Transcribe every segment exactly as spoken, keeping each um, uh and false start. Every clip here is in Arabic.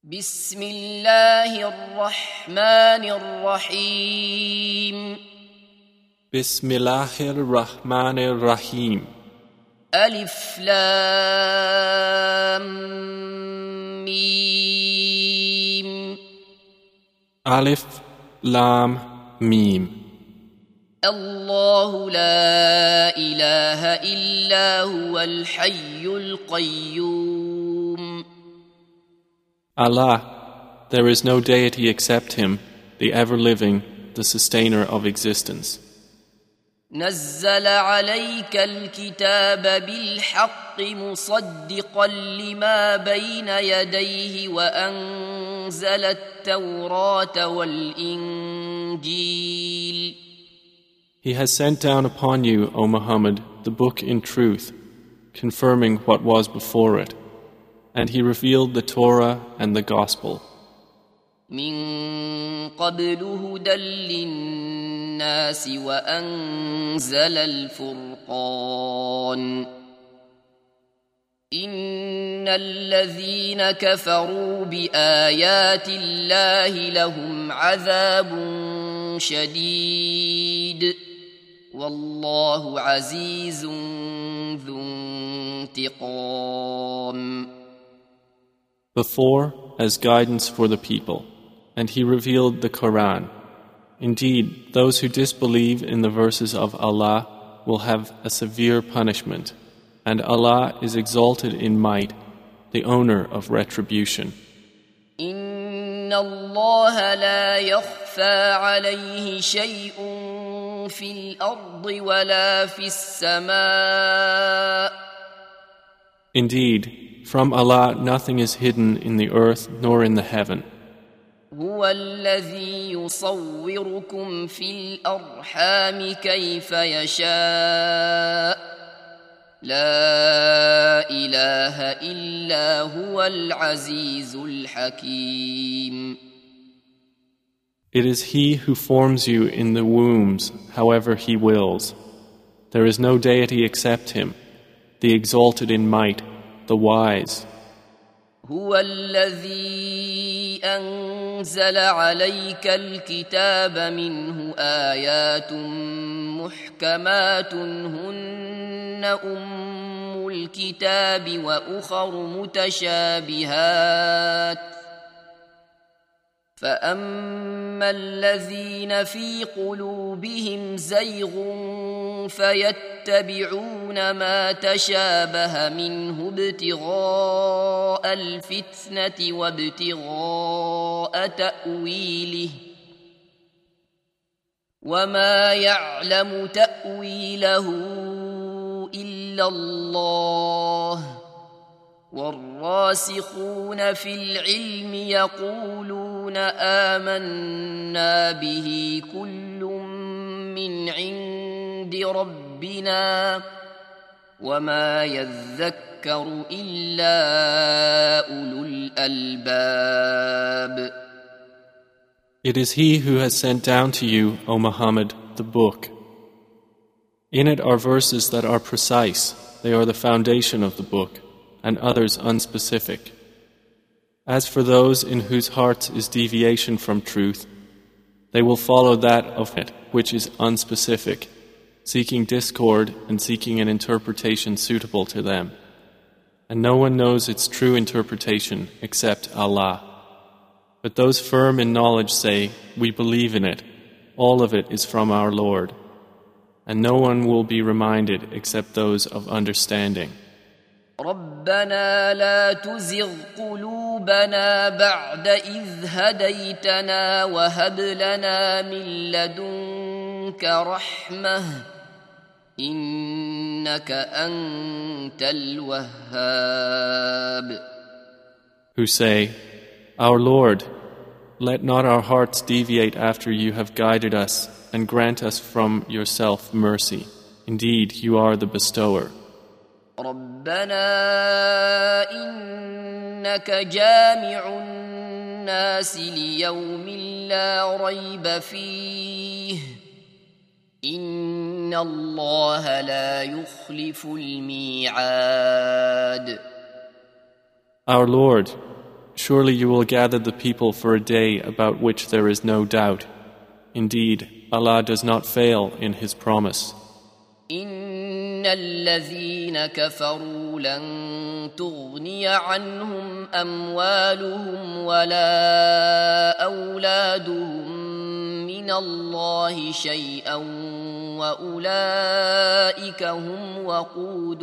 بسم الله الرحمن الرحيم بسم الله الرحمن الرحيم ألف لام ميم ألف لام ميم الله لا إله إلا هو الحي القيوم Allah, there is no deity except Him, the ever-living, the sustainer of existence. نزل عليك الكتاب بالحق مصدقا لما بين يديه وأنزل التوراة والإنجيل He has sent down upon you, O Muhammad, the book in truth, confirming what was before it, and He revealed the Torah and the Gospel. من قبل هدى للناس وأنزل الفرقان إن الذين كفروا بآيات الله لهم عذاب شديد والله عزيز ذو انتقام. Before, as guidance for the people, and He revealed the Quran. Indeed, those who disbelieve in the verses of Allah will have a severe punishment, and Allah is exalted in might, the owner of retribution. إن الله لا يخفى عليه شيء في الأرض ولا في السماء. Indeed, from Allah nothing is hidden in the earth nor in the heaven. هو الذي يصوركم في الأرحام كيف يشاء لا إله إلا هو العزيز الحكيم. It is He who forms you in the wombs however He wills. There is no deity except Him, the exalted in might, the wise. هو الذي أنزل عليك الكتاب منه آيات محكمات هن أم الكتاب وأخر متشابهات فأما الذين في قلوبهم زيغ فيتبعون ما تشابه منه ابتغاء الفتنة وابتغاء تأويله وما يعلم تأويله إلا الله والراسخون في العلم يقولون آمنا به كل من عند ربنا وما يذكر إلا أولو الألباب. It is He who has sent down to you, O Muhammad, the book. In it are verses that are precise, they are the foundation of the book, and others unspecific. As for those in whose hearts is deviation from truth, they will follow that of it which is unspecific, seeking discord and seeking an interpretation suitable to them. And no one knows its true interpretation except Allah. But those firm in knowledge say, we believe in it, all of it is from our Lord. And no one will be reminded except those of understanding. ربنا لا تزغ قلوبنا بعد إذ هديتنا وهب لنا من لدنك رحمة إنك أنت الوهاب. Who say, Our Lord, let not our hearts deviate after you have guided us and grant us from yourself mercy. Indeed, you are the bestower. ربنا إنك جامع الناس ليوم لا ريب فيه إن الله لا يخلف الميعاد. Our Lord, Surely you will gather the people for a day about which there is no doubt. Indeed, Allah does not fail in His promise. إن الذين كفروا لن تغني عنهم أموالهم ولا أولادهم من الله شيئا وأولئك هم وقود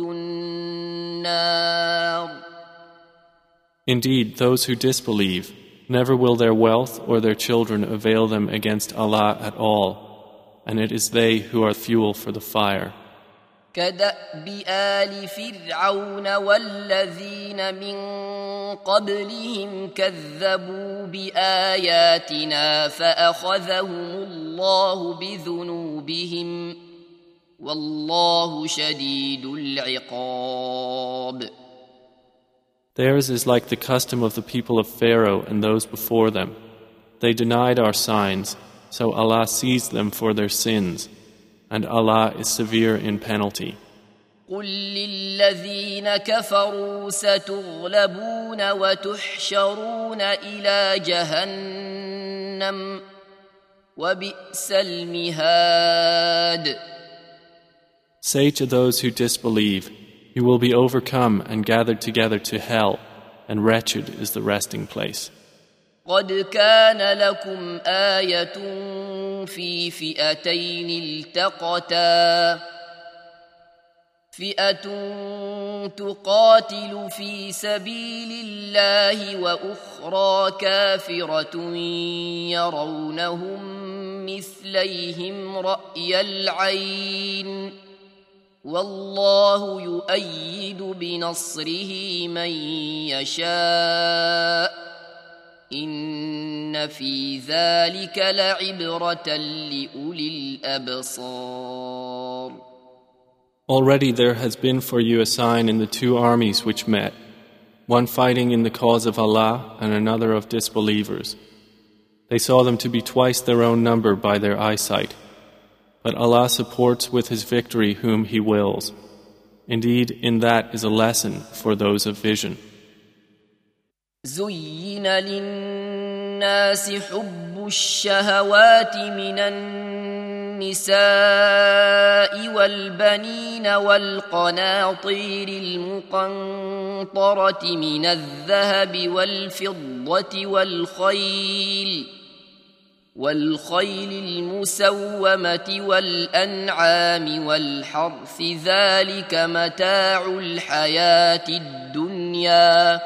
النار. Indeed, those who disbelieve, never will their wealth or their children avail them against Allah at all, and it is they who are fuel for the fire. كدأب آل فرعون والذين من قبلهم كذبوا بآياتنا فأخذهم الله بذنوبهم والله شديد العقاب. Theirs is like the custom of the people of Pharaoh and those before them. They denied our signs, so Allah seized them for their sins, and Allah is severe in penalty. قل للذين كفروا ستغلبون وتحشرون إلى جهنم وبئس المهاد. Say to those who disbelieve, you will be overcome and gathered together to hell, and wretched is the resting place. قد كان لكم آية في فئتين التقتا فئة تقاتل في سبيل الله وأخرى كافرة يرونهم مثليهم رأي العين والله يؤيد بنصره من يشاء إن في ذلك لعبرة لأولي الأبصار. Already there has been for you a sign in the two armies which met, one fighting in the cause of Allah and another of disbelievers. They saw them to be twice their own number by their eyesight. But Allah supports with His victory whom He wills. Indeed, in that is a lesson for those of vision. زين للناس حب الشهوات من النساء والبنين والقناطير المقنطرة من الذهب والفضة والخيل والخيل المسومة والأنعام والحرث ذلك متاع الحياة الدنيا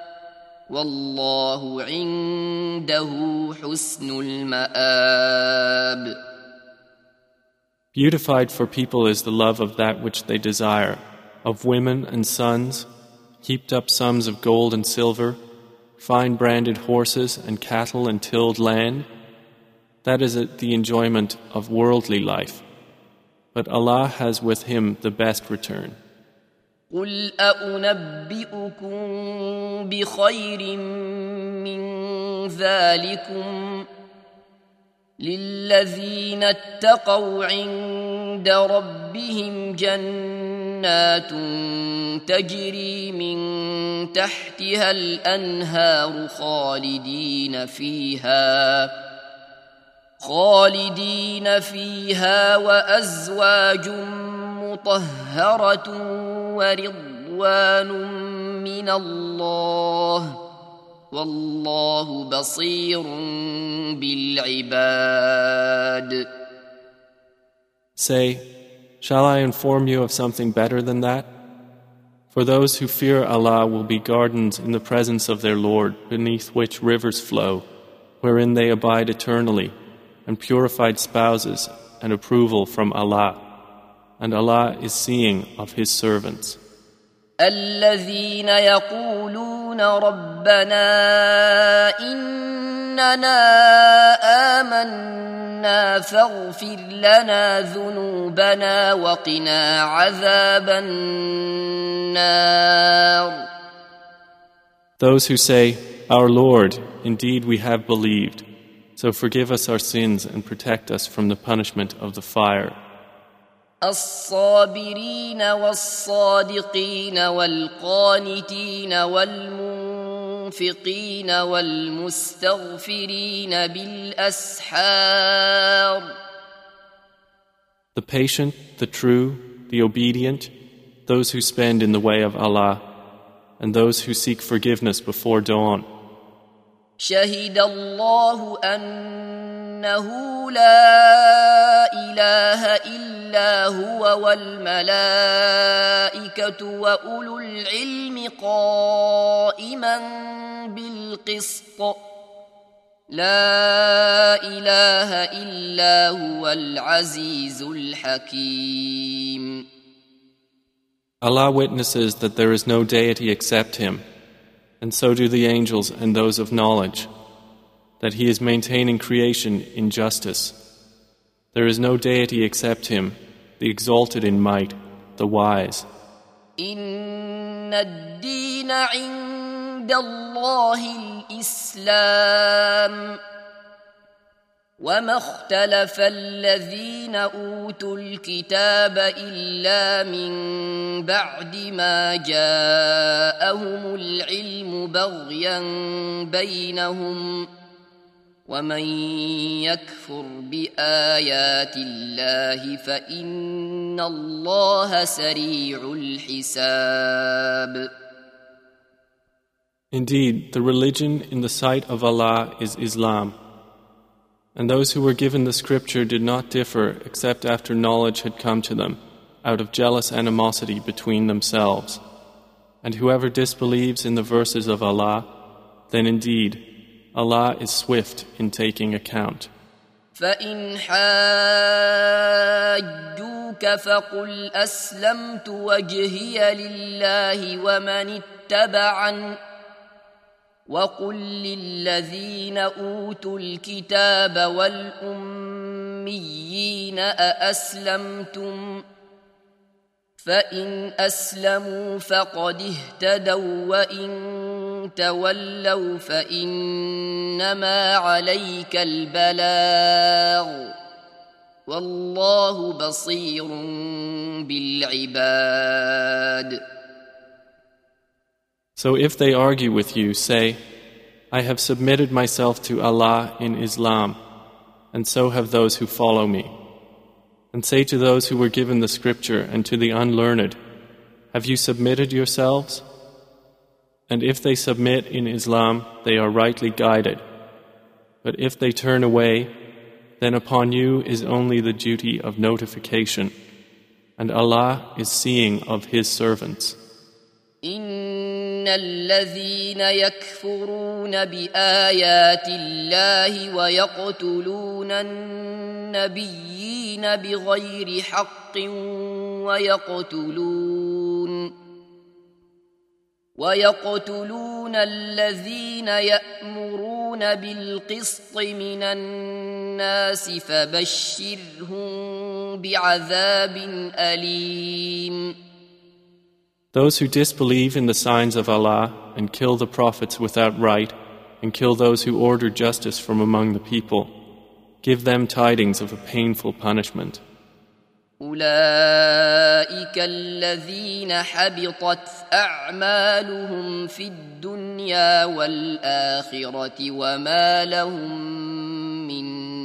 والله عنده حسن المآب. Beautified for people is the love of that which they desire, of women and sons, heaped up sums of gold and silver, fine branded horses and cattle and tilled land. That is the enjoyment of worldly life. But Allah has with Him the best return. قل أنبئكم بخير من ذلكم للذين اتقوا عند ربهم جنات تجري من تحتها الأنهار خالدين فيها خالدين فيها وأزواج مطهرة ورضوان من الله والله بصير بالعباد. Say, shall I inform you of something better than that? For those who fear Allah will be gardens in the presence of their Lord, beneath which rivers flow, wherein they abide eternally, and purified spouses and approval from Allah. And Allah is seeing of His servants. الذين يقولون ربنا إننا آمنا فاغفر لنا ذنوبنا وقنا عذاب النار. Those who say, Our Lord, indeed we have believed, so forgive us our sins and protect us from the punishment of the fire. الصابرين والصادقين والقانتين والمنفقين المنفقين والمستغفرين بالأسحار. The patient, the true, the obedient, those who spend in the way of Allah, and those who seek forgiveness before dawn. شهد الله أنه لا إله إلا هو والملائكة وأولو العلم قائما بالقسط لا إله إلا هو العزيز الحكيم. Allah witnesses that there is no deity except Him, and so do the angels and those of knowledge, that He is maintaining creation in justice. There is no deity except Him, the exalted in might, the wise. إن الدين عند الله الإسلام وما اختلف الذين أوتوا الكتاب إلا من بعد ما جاءهم العلم بغيا بينهم ومن يكفر بآيات الله فإن الله سريع الحساب. Indeed, the religion in the sight of Allah is Islam. And those who were given the scripture did not differ except after knowledge had come to them, out of jealous animosity between themselves. And whoever disbelieves in the verses of Allah, then indeed, Allah is swift in taking account. فَإِنْ حَاجُّوكَ فَقُلْ أَسْلَمْتُ وَجْهِيَ لِلَّهِ وَمَنِ اتَّبَعَنِ وَقُلْ لِلَّذِينَ أُوتُوا الْكِتَابَ وَالْأُمِّيِّينَ أَأَسْلَمْتُمْ فَإِنْ أَسْلَمُوا فَقَدِ اهْتَدَوْا وَإِنْ تَوَلَّوْا فَإِنَّمَا عَلَيْكَ الْبَلَاغُ وَاللَّهُ بَصِيرٌ بِالْعِبَادِ. So if they argue with you, say, I have submitted myself to Allah in Islam, and so have those who follow me. And say to those who were given the scripture and to the unlearned, have you submitted yourselves? And if they submit in Islam, they are rightly guided. But if they turn away, then upon you is only the duty of notification, and Allah is seeing of His servants. إن الذين يكفرون بآيات الله ويقتلون النبيين بغير حق ويقتلون ويقتلون الذين يأمرون بالقسط من الناس فبشرهم بعذاب أليم. Those who disbelieve in the signs of Allah and kill the prophets without right and kill those who order justice from among the people, give them tidings of a painful punishment. أولئك الذين حبطت أعمالهم في الدنيا والآخرة وما لهم من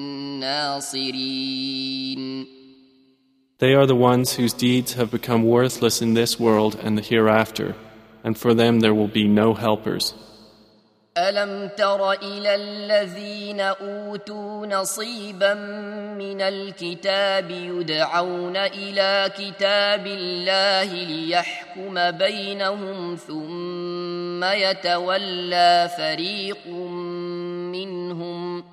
ناصرين. They are the ones whose deeds have become worthless in this world and the hereafter, and for them there will be no helpers. ألم تر إلى الذين أوتوا نصيبا من الكتاب يدعون إلى كتاب الله ليحكم بينهم ثم يتولى فريق منهم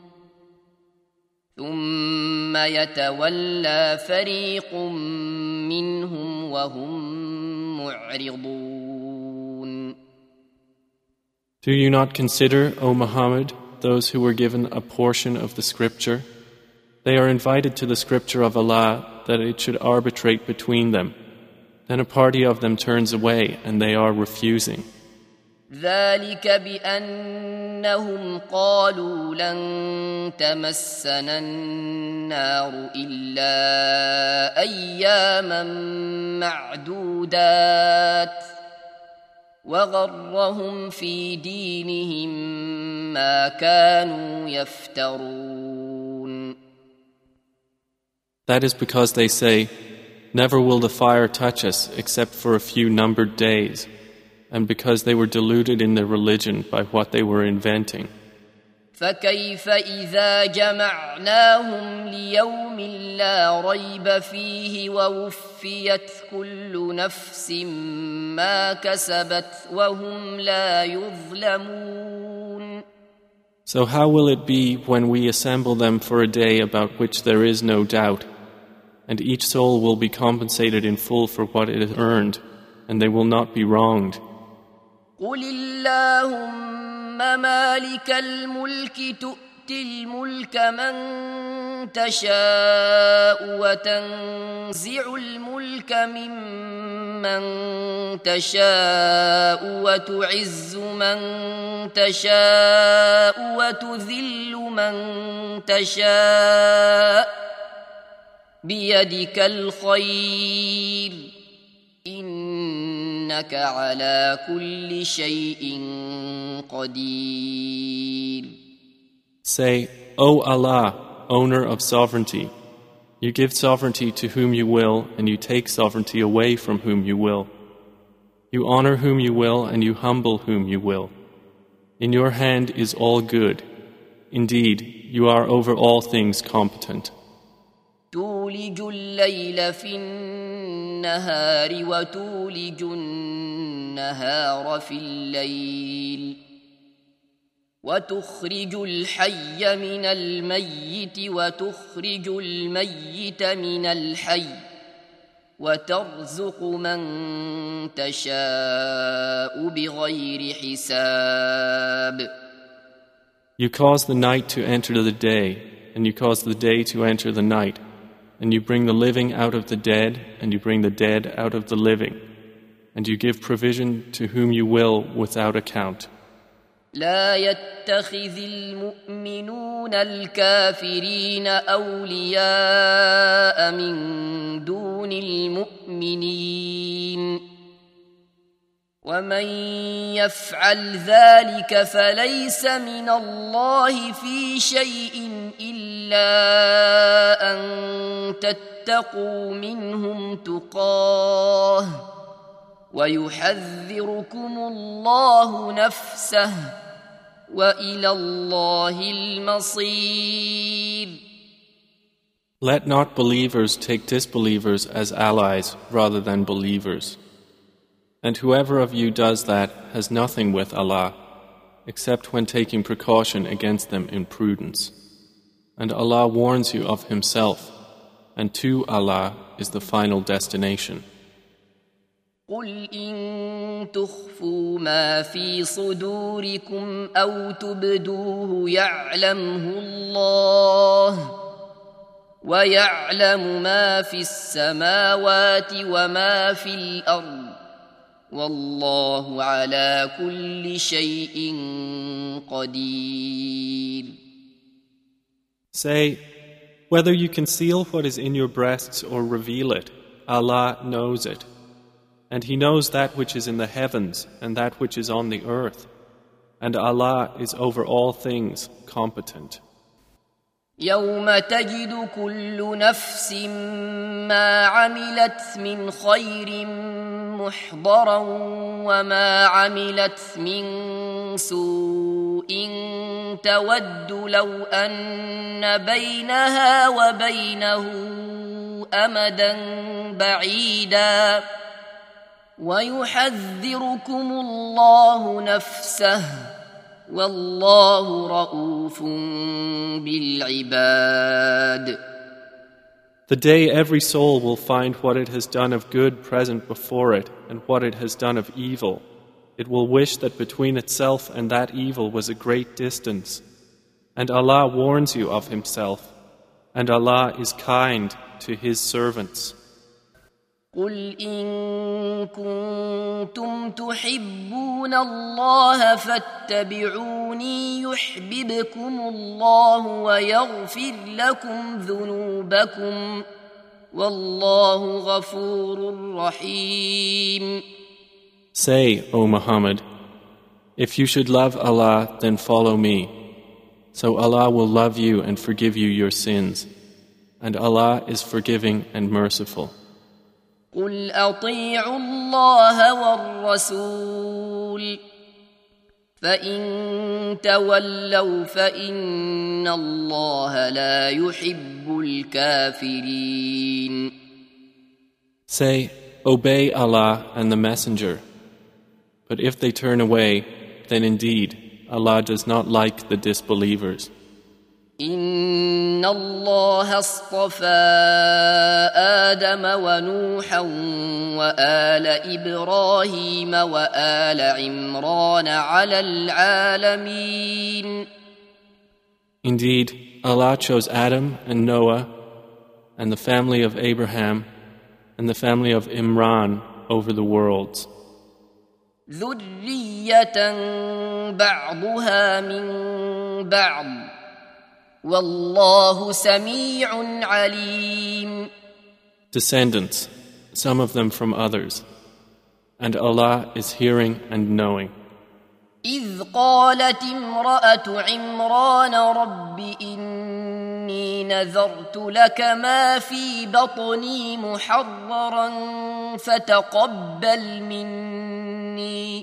ثم يتولى فريق منهم وهم معرضون. Do you not consider, O Muhammad, those who were given a portion of the scripture? They are invited to the scripture of Allah that it should arbitrate between them. Then a party of them turns away and they are refusing. ذلك بأنهم قالوا لن تمسنا النار إلا أياما معدودات وغرهم في دينهم ما كانوا يفترون. That is because they say, "Never will the fire touch us except for a few numbered days," and because they were deluded in their religion by what they were inventing. فكيف إذا جمعناهم ليوم لا ريب فيه ووفيت كل نفس ما كسبت وهم لا يظلمون. So how will it be when we assemble them for a day about which there is no doubt, and each soul will be compensated in full for what it has earned, and they will not be wronged? قل اللهم مالك الملك تؤتي الملك من تشاء وتنزع الملك ممن تشاء وتعز من تشاء وتذل من تشاء بيدك الخير إنك على كل شيء قدير. Say, O Allah, owner of sovereignty, you give sovereignty to whom you will, and you take sovereignty away from whom you will. You honor whom you will, and you humble whom you will. In your hand is all good. Indeed, you are over all things competent. تولج الليل في النهار وتولج النهار في الليل وتخرج الحي من الميت وتخرج الميت من الحي وترزق من تشاء بغير حساب. You cause the night to enter the day, and you cause the day to enter the night, and you bring the living out of the dead, and you bring the dead out of the living, and you give provision to whom you will without account. لا يتخذ المؤمنون الكافرين أولياء من دون المؤمنين ومن يفعل ذلك فليس من الله في شيء إلا أن تتقوا منهم تقاه ويحذركم الله نفسه وإلى الله المصير. Let not believers take disbelievers as allies rather than believers. And whoever of you does that has nothing with Allah, except when taking precaution against them in prudence. And Allah warns you of Himself, and to Allah is the final destination. قل إن تخفوا ما في صدوركم أو تبدوه يعلمه الله ويعلم ما في السماوات وما في الأرض والله على كل شيء قدير. Say, whether you conceal what is in your breasts or reveal it, Allah knows it. And He knows that which is in the heavens and that which is on the earth. And Allah is over all things competent. يوم تجد كل نفس ما عملت من خير محضرا وما عملت من سوء تود لو أن بينها وبينه أمدا بعيدا ويحذركم الله نفسه والله رؤوف بالعباد. The day every soul will find what it has done of good present before it and what it has done of evil. It will wish that between itself and that evil was a great distance. And Allah warns you of Himself, and Allah is kind to His servants. قل إن كنتم تحبون الله فاتبعوني يحببكم الله ويغفر لكم ذنوبكم والله غفور رحيم. Say, O Muhammad, if you should love Allah, then follow me. So Allah will love you and forgive you your sins. And Allah is forgiving and merciful. قل أطيعوا الله والرسول فإن تولوا فإن الله لا يحب الكافرين. Say, obey Allah and the Messenger. But if they turn away, then indeed Allah does not like the disbelievers. إن الله اصطفى آدم ونوحا وآل إبراهيم وآل عمران على العالمين. Indeed, Allah chose Adam and Noah and the family of Abraham and the family of Imran over the worlds. ذرية بعضها من بعض والله سميع عليم. Descendants, some of them from others, and Allah is hearing and knowing. إذ قالت امرأة عمران رب إني نذرت لك ما في بطني محررا فتقبل مني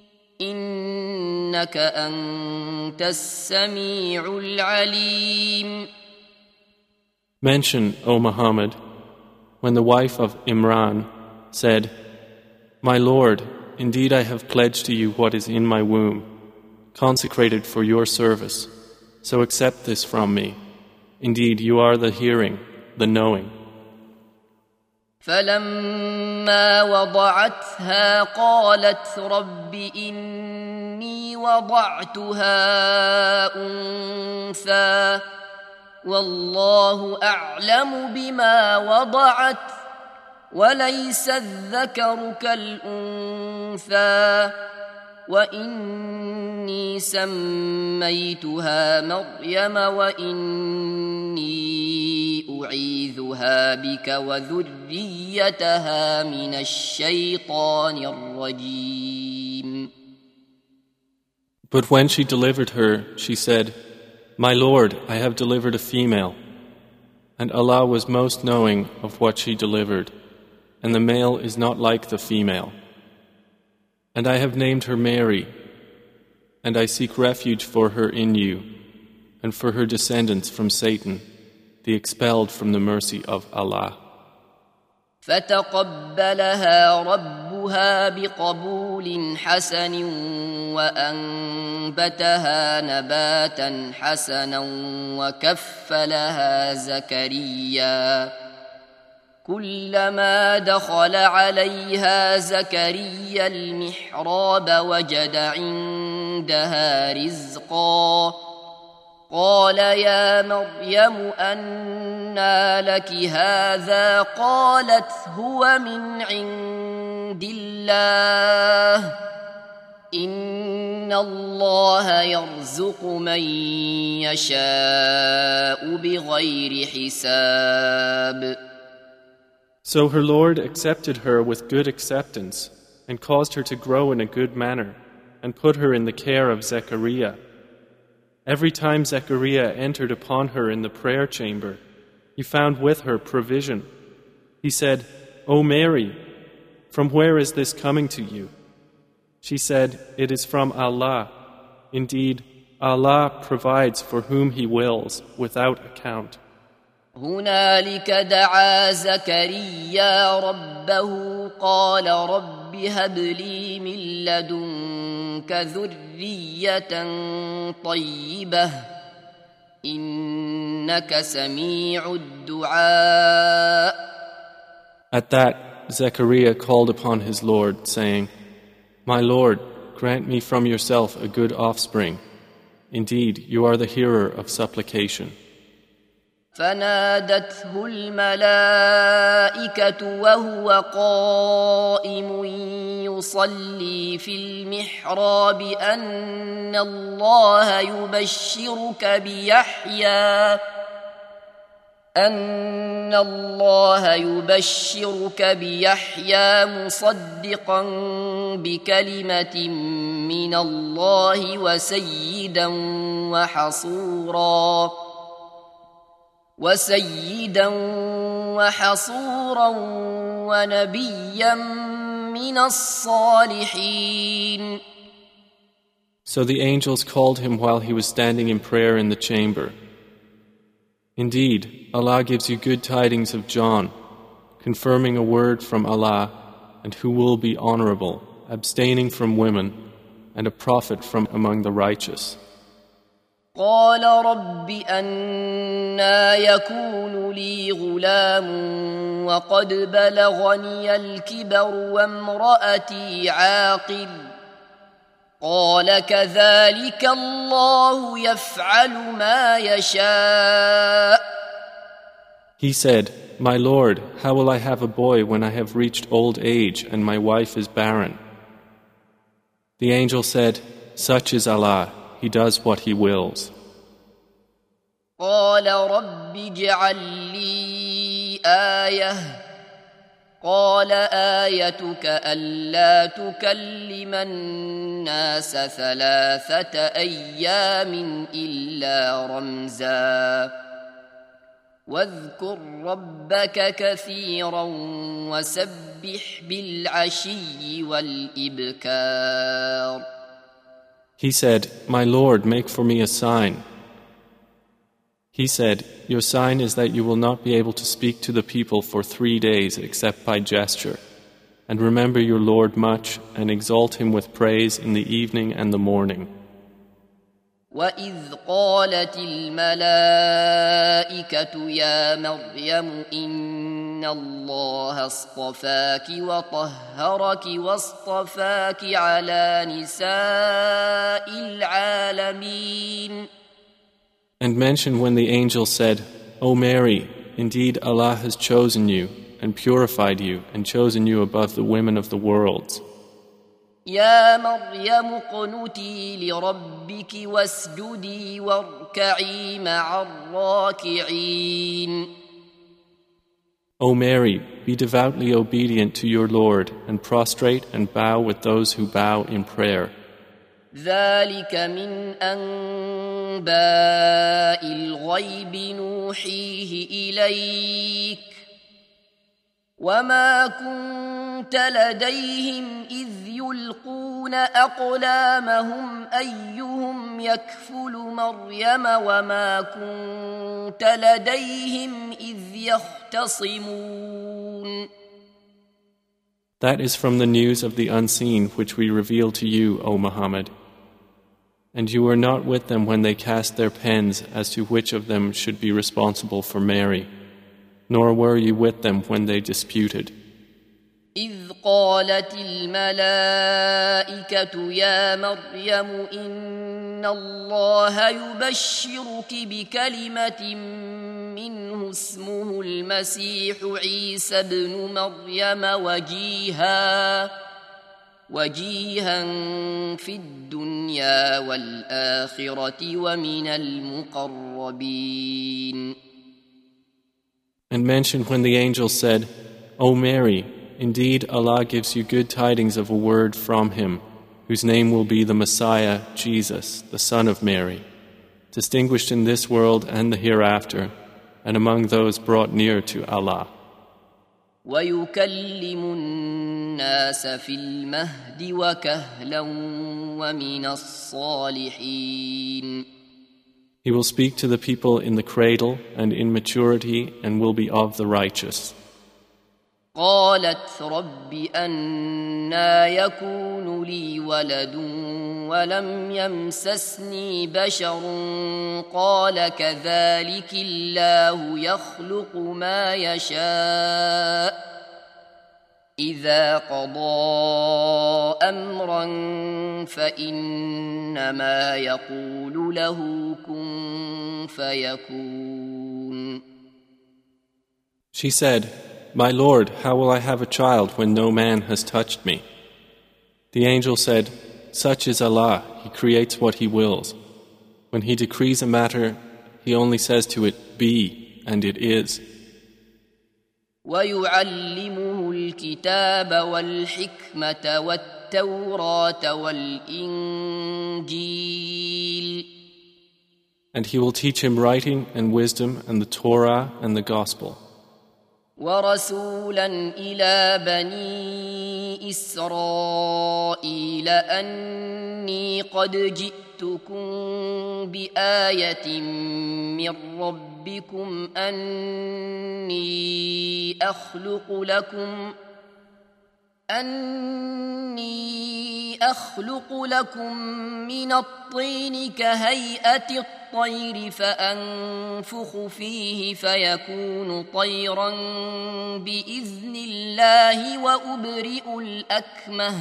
إنك أنت السميع العليم. Mention, O Muhammad, when the wife of Imran said, My Lord, indeed I have pledged to you what is in my womb, consecrated for your service, so accept this from me. Indeed, you are the hearing, the knowing. فلما وضعتها قالت رب إني وضعتها أنثى والله أعلم بما وضعت وليس الذكر كالأنثى وإني سميتها مريم وإني أعيذها بك وذريتها من الشيطان الرجيم. But when she delivered her, she said, My Lord, I have delivered a female. And Allah was most knowing of what she delivered, and the male is not like the female. And I have named her Mary, and I seek refuge for her in you, and for her descendants from Satan, the expelled from the mercy of Allah. فتقبلها ربها بقبول حسن وأنبتها نباتا حسنا وكفلها زكريا كلما دخل عليها زكريا المحراب وجد عندها رزقا قال يا مريم أنى لك هذا قالت هو من عند الله إن الله يرزق من يشاء بغير حساب. So her Lord accepted her with good acceptance and caused her to grow in a good manner and put her in the care of Zechariah. Every time Zechariah entered upon her in the prayer chamber, he found with her provision. He said, O Mary, from where is this coming to you? She said, It is from Allah. Indeed, Allah provides for whom He wills without account. هنالك دعا زكريا ربه قال رب هب لي من لدنك ذرية طيبة إنك سميع الدعاء. At that, Zechariah called upon his Lord, saying, My Lord, grant me from yourself a good offspring. Indeed, you are the hearer of supplication. فنادته الملائكة وهو قائم يصلي في المحراب أن الله يبشرك بيحيى أن الله يبشرك بيحيى مصدقا بكلمة من الله وسيدا وحصورا وسيدا وحصورا ونبيا من الصالحين. So the angels called him while he was standing in prayer in the chamber. Indeed, Allah gives you good tidings of John, confirming a word from Allah, and who will be honorable, abstaining from women, and a prophet from among the righteous. قال رب أنى يكون لي غلام وقد بلغني الكبر وامرأتي عاقر قال كذلك الله يفعل ما يشاء. He said, My Lord, how will I have a boy when I have reached old age and my wife is barren? The angel said, Such is Allah. He does what He wills. قال رب اجعل لي آية قال آيتك ألا تكلم الناس ثلاثة أيام إلا رمزا واذكر ربك كثيرا وسبح بالعشي والإبكار. He said, My Lord, make for me a sign. He said, Your sign is that you will not be able to speak to the people for three days except by gesture. And remember your Lord much and exalt Him with praise in the evening and the morning. وَإِذْ قَالَتِ الْمَلَائِكَةُ يَا مَرْيَمُ إِنَّ اللَّهَ اصْطَفَاكِ وَطَهَّرَكِ وَاصْطَفَاكِ عَلَى نِسَاءِ الْعَالَمِينَ. And mention when the angel said, O Mary, indeed Allah has chosen you and purified you and chosen you above the women of the worlds. يا مريم اقنتي لربك واسجدي واركعي مع الراكعين. O Mary, be devoutly obedient to your Lord and prostrate and bow with those who bow in prayer. ذلك من أنباء الغيب نوحيه إليك وما كنت لديهم إذ يلقون أقلامهم أيهم يكفل مريم وما كنت لديهم إذ يختصمون. That is from the news of the unseen which we reveal to you, O Muhammad. And you were not with them when they cast their pens as to which of them should be responsible for Mary. Nor were you with them when they disputed. إذ قالت الملائكة يا مريم إن الله يبشرك بكلمة منه اسمه المسيح عيسى ابن مريم وجيها وجيها في الدنيا والآخرة ومن المقربين. And mention when the angel said, O Mary, indeed Allah gives you good tidings of a word from Him, whose name will be the Messiah, Jesus, the Son of Mary, distinguished in this world and the hereafter, and among those brought near to Allah. وَيُكَلِّمُ النَّاسَ فِي الْمَهْدِ وَكَهْلًا وَمِنَ الصَّالِحِينَ. He will speak to the people in the cradle and in maturity and will be of the righteous. قالت رب أنى يكون لي ولد ولم يمسسني بشر قال كذلك الله يخلق ما يشاء إذا قضى أمرا فإنما يقول له كن فيكون. She said, My Lord, how will I have a child when no man has touched me? The angel said, Such is Allah, He creates what He wills. When He decrees a matter, He only says to it, Be, and it is. ويعلمه الكتاب والحكمة والتوراة والإنجيل. And he will teach him writing and wisdom and the Torah and the Gospel. ورسولا إلى بني إسرائيل أني قد جئتكم بآية من ربكم أني أخلق لكم أني أخلق لكم من الطين كهيئة الطير فأنفخ فيه فيكون طيرا بإذن الله وأبرئ الأكمه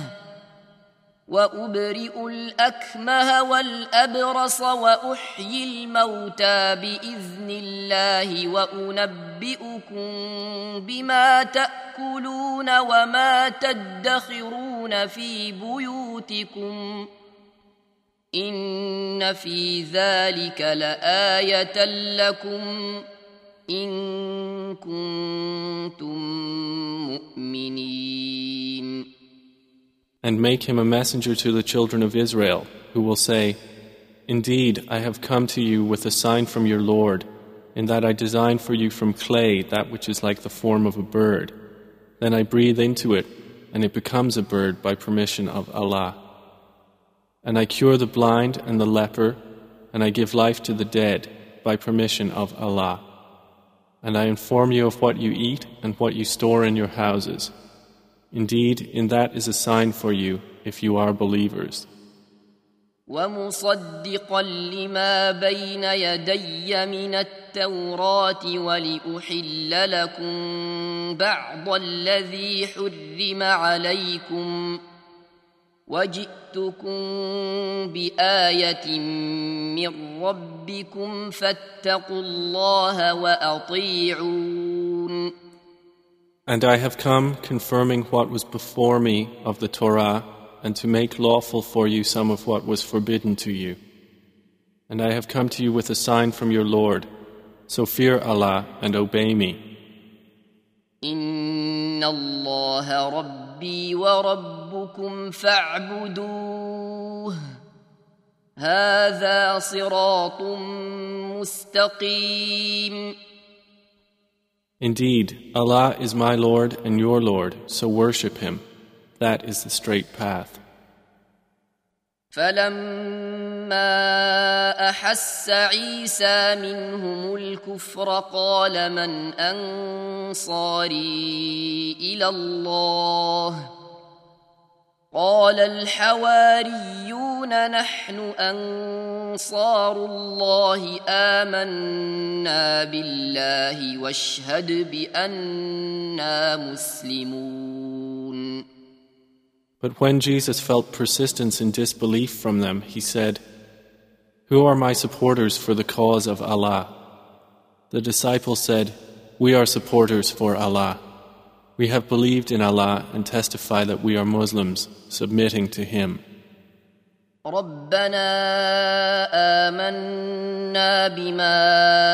وأبرئ الأكمه والأبرص وأحيي الموتى بإذن الله وأنبئكم بما تأكلون وما تدخرون في بيوتكم إن في ذلك لآية لكم إن كنتم مؤمنين. And make him a messenger to the children of Israel, who will say, Indeed, I have come to you with a sign from your Lord, in that I design for you from clay that which is like the form of a bird. Then I breathe into it, and it becomes a bird by permission of Allah. And I cure the blind and the leper, and I give life to the dead by permission of Allah. And I inform you of what you eat and what you store in your houses. Indeed, in that is a sign for you if you are believers. ومصدقا لما بين يدي من التوراة ولأحل لكم بعض الذي حرم عليكم وجئتكم بآية من ربكم فاتقوا الله وأطيعون. And I have come confirming what was before me of the Torah, and to make lawful for you some of what was forbidden to you. And I have come to you with a sign from your Lord, so fear Allah and obey me. إن الله ربي وربكم فاعبدوه هذا صراط مستقيم. Indeed, Allah is my Lord and your Lord, so worship Him. That is the straight path. فلما أحس عيسى منهم الكفر قال من أنصاري إلى الله قال الحواريون نحن أنصار الله آمنا بالله واشهد بأننا مسلمون. But when Jesus felt persistence in disbelief from them, he said, Who are my supporters for the cause of Allah? The disciples said, We are supporters for Allah. We have believed in Allah and testify that we are Muslims, submitting to Him. ربنا آمنا بما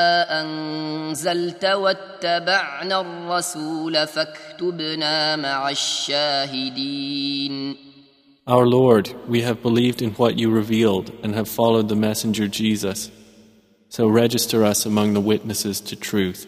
أنزلت واتبعنا الرسول فاكتبنا مع الشاهدين. Our Lord, we have believed in what you revealed and have followed the messenger Jesus. So register us among the witnesses to truth.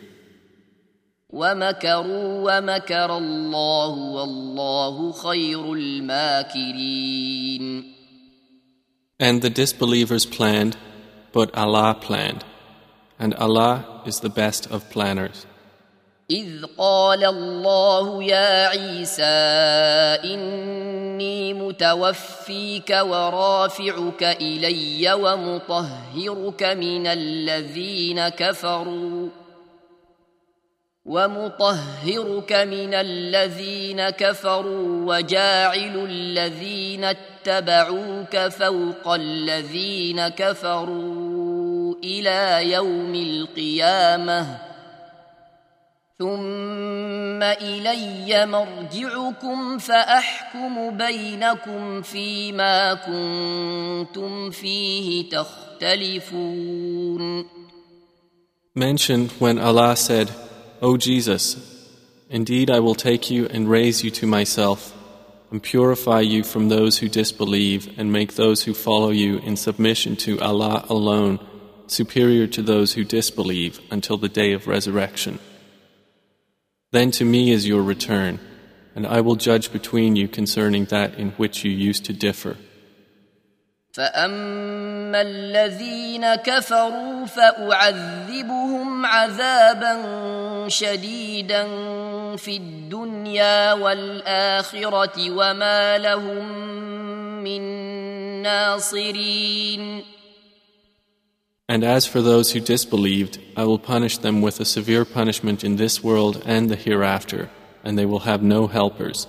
ومكروا ومكر الله والله خير الماكرين. And the disbelievers planned, but Allah planned, and Allah is the best of planners. إذ قال الله يا عيسى إني متوفيك ورافعك إلي ومطهرك من الذين كفروا ومطهرك من الذين كفروا وجاعل الذين اتبعوك فوق الذين كفروا إلى يوم القيامة ثم إلي مرجعكم فأحكم بينكم فيما كنتم فيه تختلفون. Mention when Allah said, O Jesus, indeed I will take you and raise you to myself, and purify you from those who disbelieve, and make those who follow you in submission to Allah alone superior to those who disbelieve until the day of resurrection. Then to me is your return, and I will judge between you concerning that in which you used to differ. فأما الذين كفروا فأعذبهم عذابا شديدا في الدنيا والآخرة وما لهم من ناصرين. And as for those who disbelieved, I will punish them with a severe punishment in this world and the hereafter, and they will have no helpers.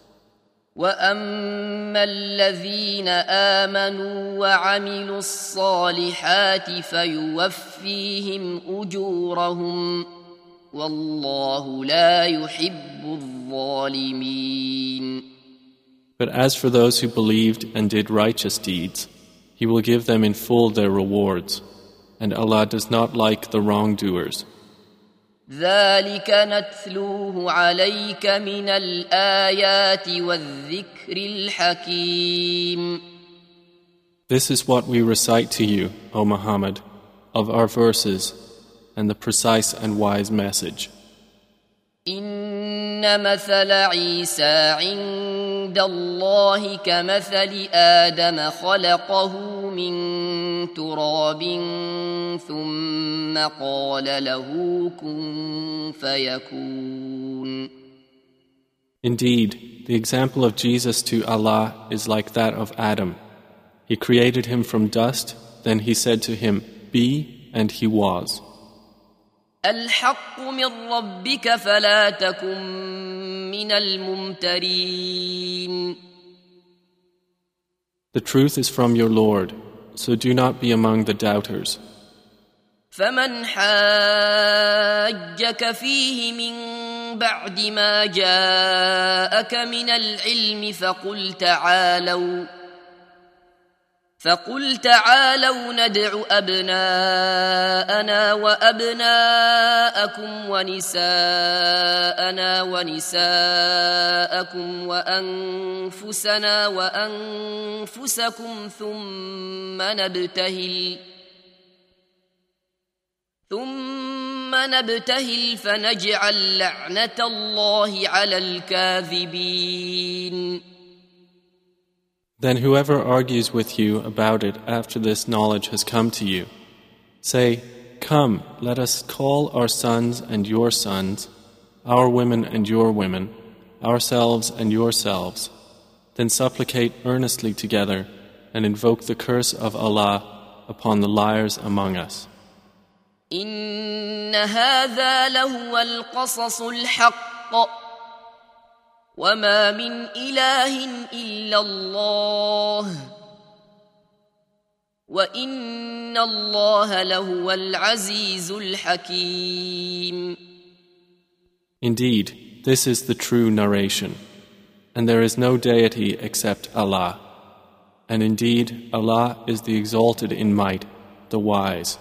وأما الذين آمنوا وعملوا الصالحات فيوفيهم أجورهم والله لا يحب الظالمين. But as for those who believed and did righteous deeds, He will give them in full their rewards, and Allah does not like the wrongdoers. ذلك نتلوه عليك من الآيات والذكر الحكيم. This is what we recite to you, O Muhammad, of our verses and the precise and wise message. إن مثل عيسى عند الله كمثل آدم خلقه من تراب ثم قال له كن فيكون. Indeed, the example of Jesus to Allah is like that of Adam. He created him from dust, then he said to him, Be, and he was. الحق من ربك فلا تكن من الممترين. The truth is from your Lord, so do not be among the doubters. فمن حاجك فيه من بعد ما جاءك من العلم فقل تعالوا فقل تعالوا ندع أبناءنا وأبناءكم ونساءنا ونساءكم وأنفسنا وأنفسكم ثم نبتهل ثم نبتهل فنجعل لعنة الله على الكاذبين. Then whoever argues with you about it after this knowledge has come to you, say, Come, let us call our sons and your sons, our women and your women, ourselves and yourselves, then supplicate earnestly together and invoke the curse of Allah upon the liars among us. إن هذا لهو القصص الحق وما من إله إلا الله وإن الله لهو العزيز الحكيم. Indeed, this is the true narration, and there is no deity except Allah. And indeed, Allah is the exalted in might, the wise.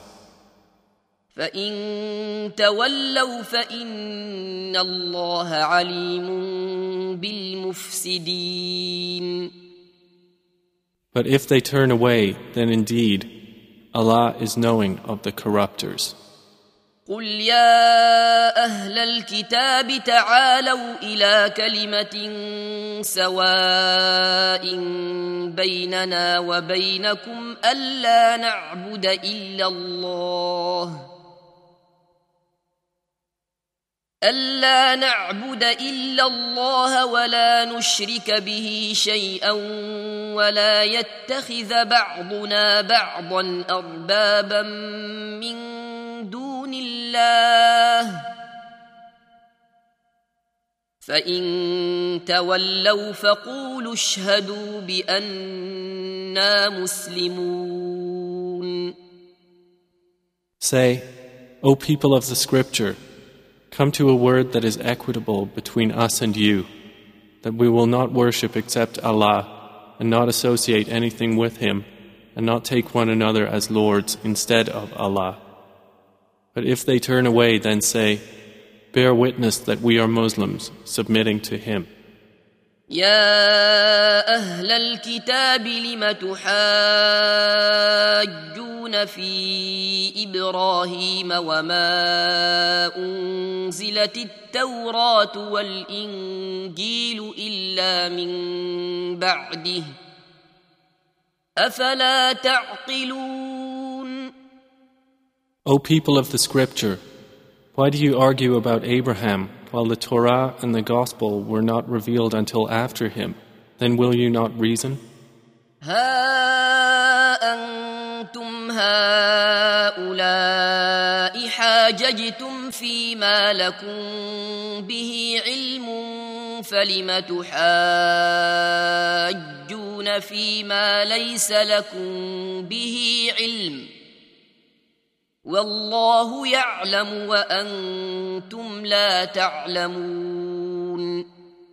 فإن تولوا فإن الله عليم بالمفسدين. But if they turn away, then indeed, Allah is knowing of the corruptors. قل يا أهل الكتاب تعالوا إلى كلمة سواء بيننا وبينكم ألا نعبد إلا الله ألا نعبد إلا الله ولا نشرك به شيئا ولا يتخذ بعضنا بعضا أربابا من دون الله فإن تولوا فقولوا اشهدوا بأننا مسلمون. Say, O people of the Scripture, come to a word that is equitable between us and you, that we will not worship except Allah, and not associate anything with Him, and not take one another as lords instead of Allah. But if they turn away, then say, bear witness that we are Muslims, submitting to him. يا أهل الكتاب لم تحاجون في إبراهيم وما أنزلت التوراة والإنجيل إلا من بعده أفلا تعقلون. O people of the scripture, why do you argue about Abraham while the Torah and the Gospel were not revealed until after him? Then will you not reason? ها أنتم هؤلاء حاججتم فيما لكم به علم فلم تحاجون فيما ليس لكم به علم والله يعلم وأنتم لا تعلمون.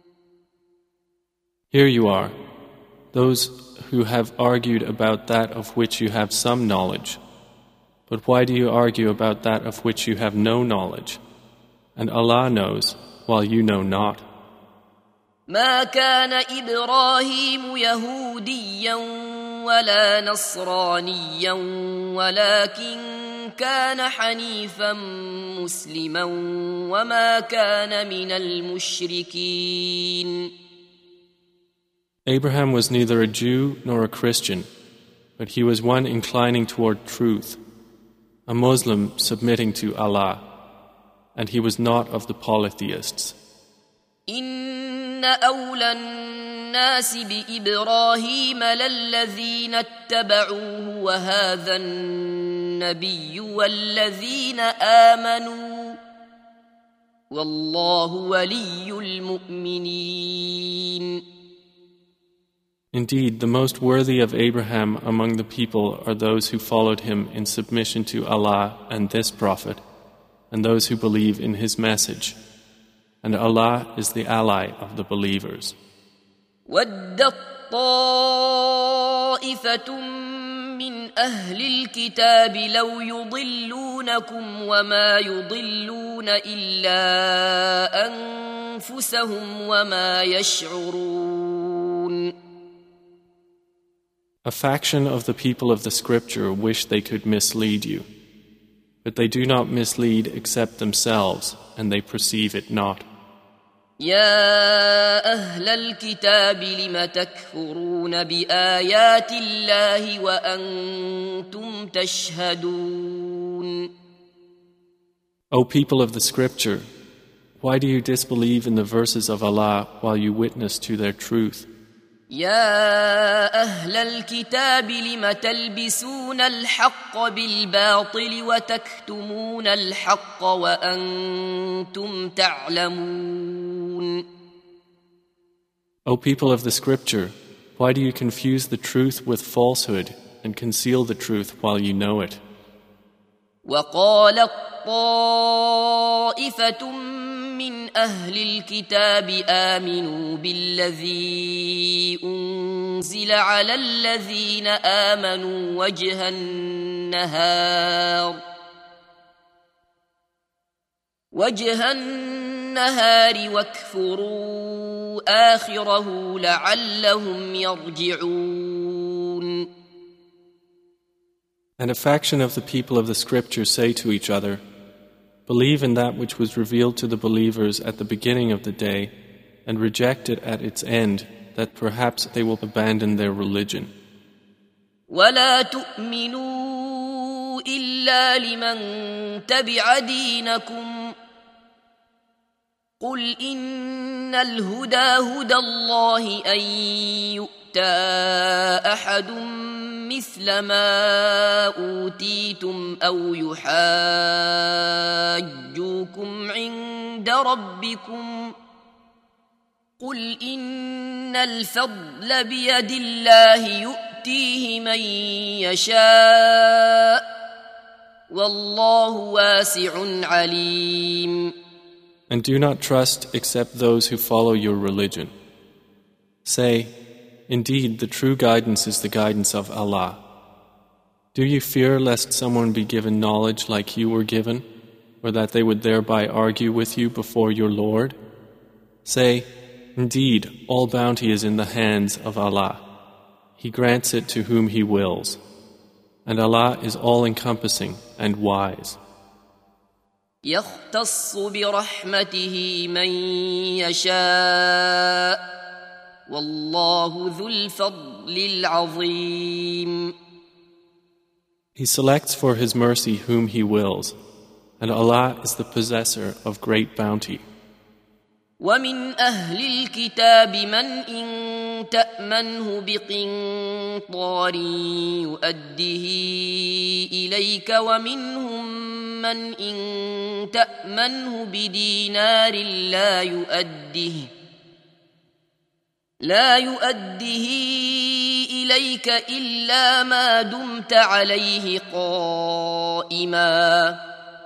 Here you are, those who have argued about that of which you have some knowledge. But why do you argue about that of which you have no knowledge? And Allah knows, while you know not. ما كان إبراهيم يهوديا ولا نصرانيا ولكن كان حنيفا مسلما وما كان من المشركين. Abraham was neither a Jew nor a Christian, but he was one inclining toward truth, a Muslim submitting to Allah, and he was not of the polytheists. إن أولى الناس بإبراهيم للذين اتبعوه وهذا النبي والذين آمنوا والله ولي المؤمنين. Indeed, the most worthy of Abraham among the people are those who followed him in submission to Allah and this Prophet, and those who believe in his message. And Allah is the ally of the believers. وَدَّت طَّائِفَةٌ مِّنْ أَهْلِ الْكِتَابِ لَوْ يُضِلُّونَكُمْ وَمَا يُضِلُّونَ إِلَّا أَنفُسَهُمْ وَمَا يَشْعُرُونَ. A faction of the people of the scripture wish they could mislead you, but they do not mislead except themselves, and they perceive it not. يا أهل الكتاب لم تكفرون بآيات الله وأنتم تشهدون. O people of the scripture, why do you disbelieve in the verses of Allah while you witness to their truth? يا أهل الكتاب لم تلبسون الحق بالباطل وتكتمون الحق وأنتم تعلمون. O people of the scripture, why do you confuse the truth with falsehood and conceal the truth while you know it? وقالت طائفة من أهل الكتاب آمنوا بالذي أنزل على الذين آمنوا وجه النهار وجه النهار واكفروا آخره لعلهم يرجعون. And a faction of the people of the scripture say to each other, believe in that which was revealed to the believers at the beginning of the day, and reject it at its end, that perhaps they will abandon their religion. ولا تؤمنوا إلا لمن تبع دينكم قل إن الهدى هدى الله أن يؤتى أحد مثل ما أوتيتم أو يحاجوكم عند ربكم قل إن الفضل بيد الله يؤتيه من يشاء والله واسع عليم. And do not trust except those who follow your religion. Say, indeed, the true guidance is the guidance of Allah. Do you fear lest someone be given knowledge like you were given, or that they would thereby argue with you before your Lord? Say, indeed, all bounty is in the hands of Allah. He grants it to whom He wills. And Allah is all-encompassing and wise. يختص برحمته من يشاء والله ذو الفضل العظيم. He selects for His mercy whom He wills, and Allah is the possessor of great bounty. ومن أهل الكتاب من إن تأمنه بقنطار يؤده إليك ومنهم من إن تأمنه بدينار لا يؤده لا يؤده إليك إلا ما دمت عليه قائما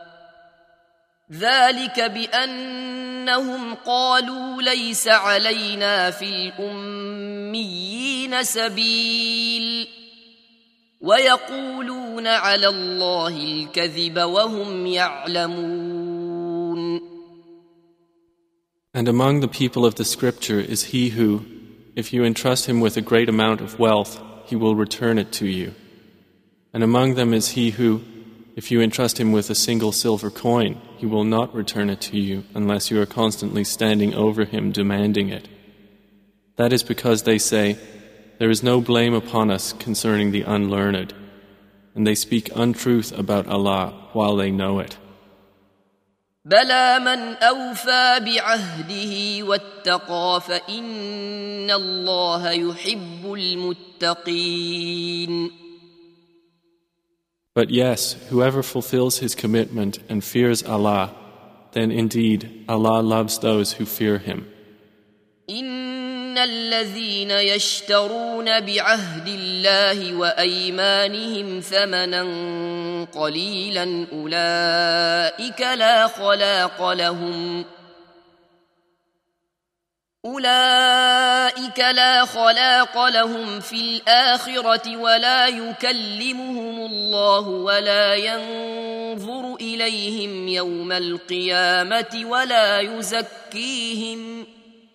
ذلك بأنهم قالوا ليس علينا في الأميين سبيل ويقولون على الله الكذب وهم يعلمون. And among the people of the scripture is he who, if you entrust him with a great amount of wealth, he will return it to you. And among them is he who, if you entrust him with a single silver coin, he will not return it to you unless you are constantly standing over him demanding it. That is because they say, there is no blame upon us concerning the unlearned, and they speak untruth about Allah while they know it. بلى من أوفى بعهده واتقى فإن الله يحب المتقين. But yes, whoever fulfills his commitment and fears Allah, then indeed Allah loves those who fear Him. إن الذين يشترون بعهد الله وأيمانهم ثمنا قليلا أولئك لا خلاق لهم أولئك لا خلاق لهم في الآخرة ولا يكلمهم الله ولا ينظر إليهم يوم القيامة ولا يزكيهم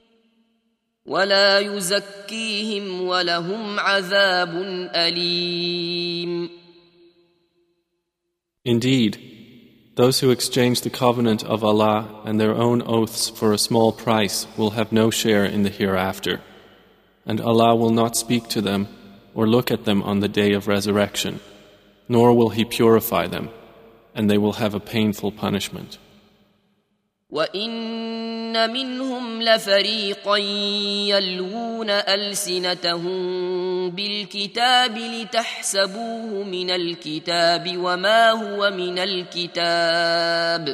ولا يزكيهم ولهم عذاب أليم. Indeed, those who exchange the covenant of Allah and their own oaths for a small price will have no share in the hereafter, and Allah will not speak to them or look at them on the day of resurrection, nor will He purify them, and they will have a painful punishment. وَإِنَّ مِنْهُمْ لَفَرِيقًا يَلْوُونَ أَلْسِنَتَهُم بِالْكِتَابِ لِتَحْسَبُوهُ مِنَ الْكِتَابِ وَمَا هُوَ مِنَ الْكِتَابِ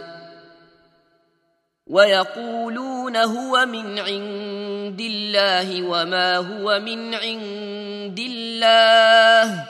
وَيَقُولُونَ هُوَ مِنْ عِندِ اللَّهِ وَمَا هُوَ مِنْ عِندِ اللَّهِ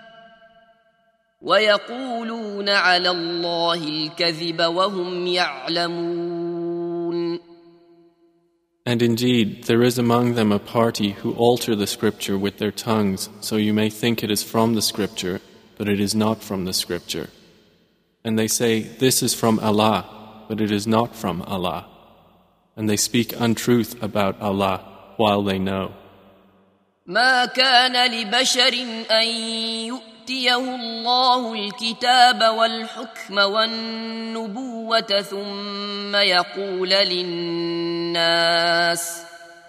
وَيَقُولُونَ عَلَى اللَّهِ الْكَذِبَ وَهُمْ يَعْلَمُونَ. And indeed, there is among them a party who alter the scripture with their tongues, so you may think it is from the scripture, but it is not from the scripture. And they say, this is from Allah, but it is not from Allah. And they speak untruth about Allah while they know. ما كان لبشر أن يؤتيه الله الكتاب والحكم والنبوة ثم يقول للناس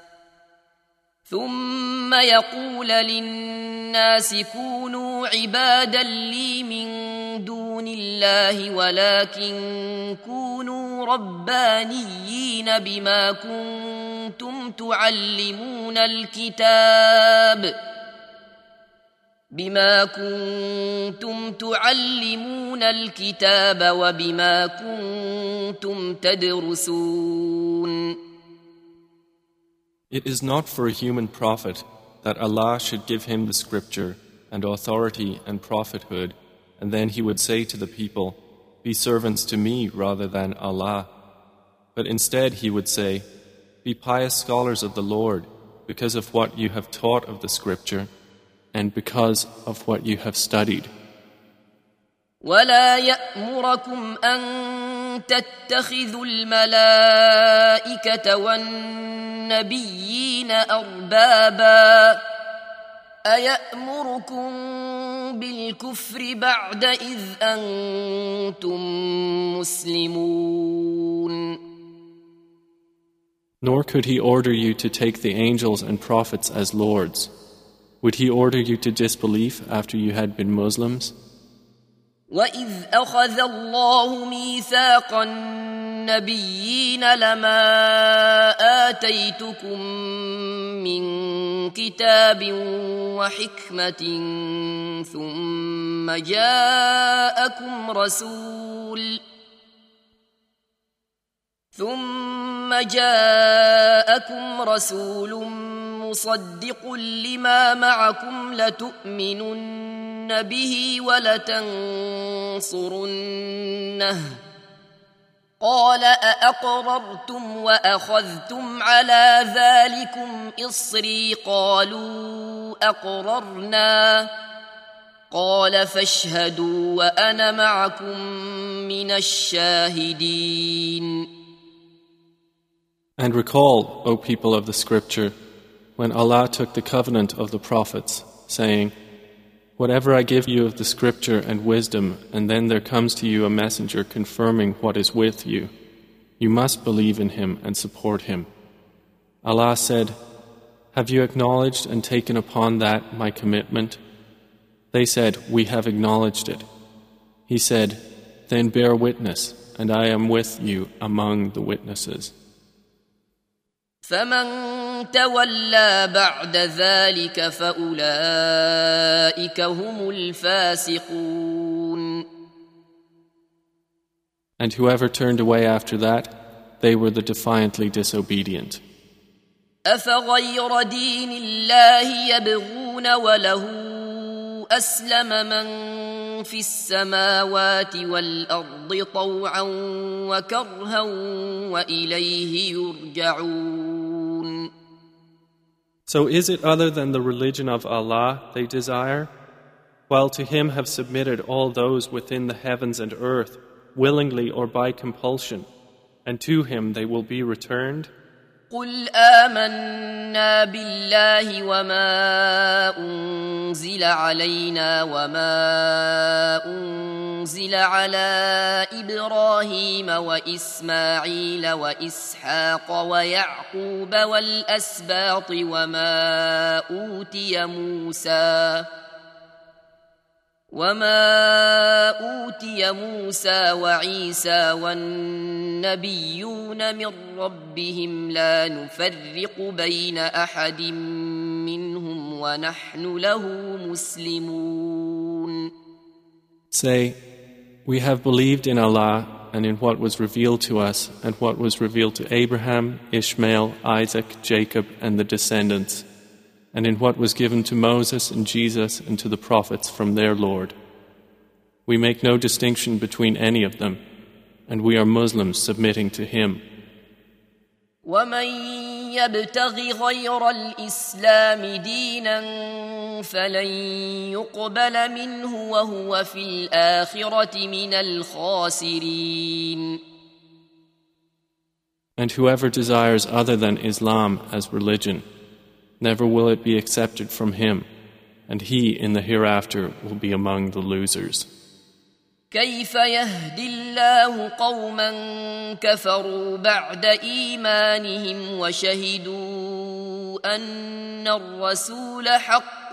ثم يقول للناس كونوا عبادا لي من دون الله ولكن كونوا ربانيين بما كنتم تعلمون الكتاب بما كنتم تعلمون الكتاب وبما كنتم تدرسون. It is not for a human prophet that Allah should give him the scripture and authority and prophethood, and then he would say to the people, be servants to me rather than Allah. But instead he would say, be pious scholars of the Lord because of what you have taught of the scripture and because of what you have studied. ولا يأمركم أن تتخذوا الملائكة والنبيين أربابا أيأمركم بالكفر بعد إذ أنتم مسلمون. Nor could he order you to take the angels and prophets as lords. Would he order you to disbelief after you had been Muslims? وَإِذْ أَخَذَ اللَّهُ مِيثَاقَ النَّبِيِّينَ لَمَا آتَيْتُكُم مِّن كِتَابٍ وَحِكْمَةٍ ثُمَّ جَاءَكُمْ رَسُولٌ ثُمَّ جَاءَكُمْ رَسُولٌ مُصَدِّقٌ لِّمَا مَعَكُمْ لَتُؤْمِنُنَّ بِهِ وَلَتَنصُرُنَّهُ قَالَ أَأَقْرَرْتُمْ وَأَخَذْتُمْ عَلَى ذَلِكُمْ إِصْرِي قَالُوا أَقْرَرْنَا قَالَ فَاشْهَدُوا وَأَنَا مَعَكُمْ مِنَ الشَّاهِدِينَ. And recall, O people of the Scripture, when Allah took the covenant of the prophets, saying, "Whatever I give you of the Scripture and wisdom, and then there comes to you a messenger confirming what is with you, you must believe in him and support him." Allah said, "Have you acknowledged and taken upon that my commitment?" They said, "We have acknowledged it." He said, "Then bear witness, and I am with you among the witnesses." فَمَن تَوَلَّى بَعْدَ ذَلِكَ فَأُولَئِكَ هُمُ الْفَاسِقُونَ. And whoever turned away after that, they were the defiantly disobedient. أَفَغَيْرَ دِينِ اللَّهِ يَبْغُونَ وَلَهُ أَسْلَمَ مَن فِي السَّمَاوَاتِ وَالْأَرْضِ طَوْعًا وَكَرْهًا وَإِلَيْهِ يُرْجَعُونَ. So is it other than the religion of Allah they desire, while to Him have submitted all those within the heavens and earth, willingly or by compulsion, and to Him they will be returned? قُلْ آمَنَّا بِاللَّهِ وَمَا أُنزِلَ عَلَيْنَا وَمَا أُنزِلَ عَلَى إِبْرَاهِيمَ وَإِسْمَاعِيلَ وَإِسْحَاقَ وَيَعْقُوبَ وَالْأَسْبَاطِ وَمَا أُوتِيَ مُوسَى وما أوتي موسى وعيسى والنبيون من ربهم لا نفرق بين أحد منهم ونحن له مسلمون. Say, we have believed in Allah and in what was revealed to us and what was revealed to Abraham, Ishmael, Isaac, Jacob and the descendants, and in what was given to Moses and Jesus and to the prophets from their Lord. We make no distinction between any of them, and we are Muslims submitting to Him. وَمَن يَبْتَغِ غَيْرَ الْإِسْلَامِ دِينًا فَلَن يُقْبَلَ مِنْهُ وَهُوَ فِي الْآخِرَةِ مِنَ الْخَاسِرِينَ. And whoever desires other than Islam as religion, never will it be accepted from him, and he in the hereafter will be among the losers. كيف يهدي الله قوما كفروا بعد إيمانهم وشهدوا أن الرسول حق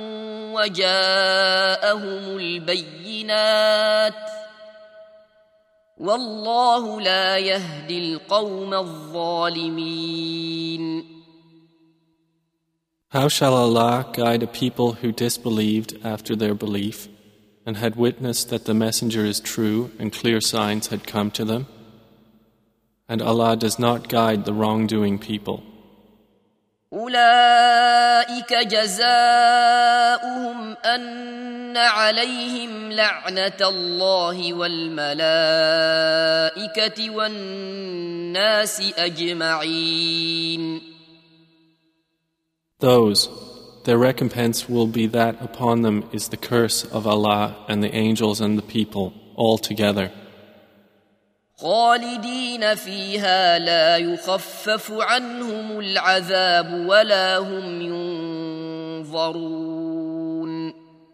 وجاءهم البينات والله لا يهدي القوم الظالمين. How shall Allah guide a people who disbelieved after their belief and had witnessed that the messenger is true and clear signs had come to them? And Allah does not guide the wrongdoing people. أولئك جزاؤهم أن عليهم لعنة الله والملائكة والناس أجمعين. Those, their recompense will be that upon them is the curse of Allah and the angels and the people all together. خالدين فيها لا يخفف عنهم العذاب ولا هم ينظرون.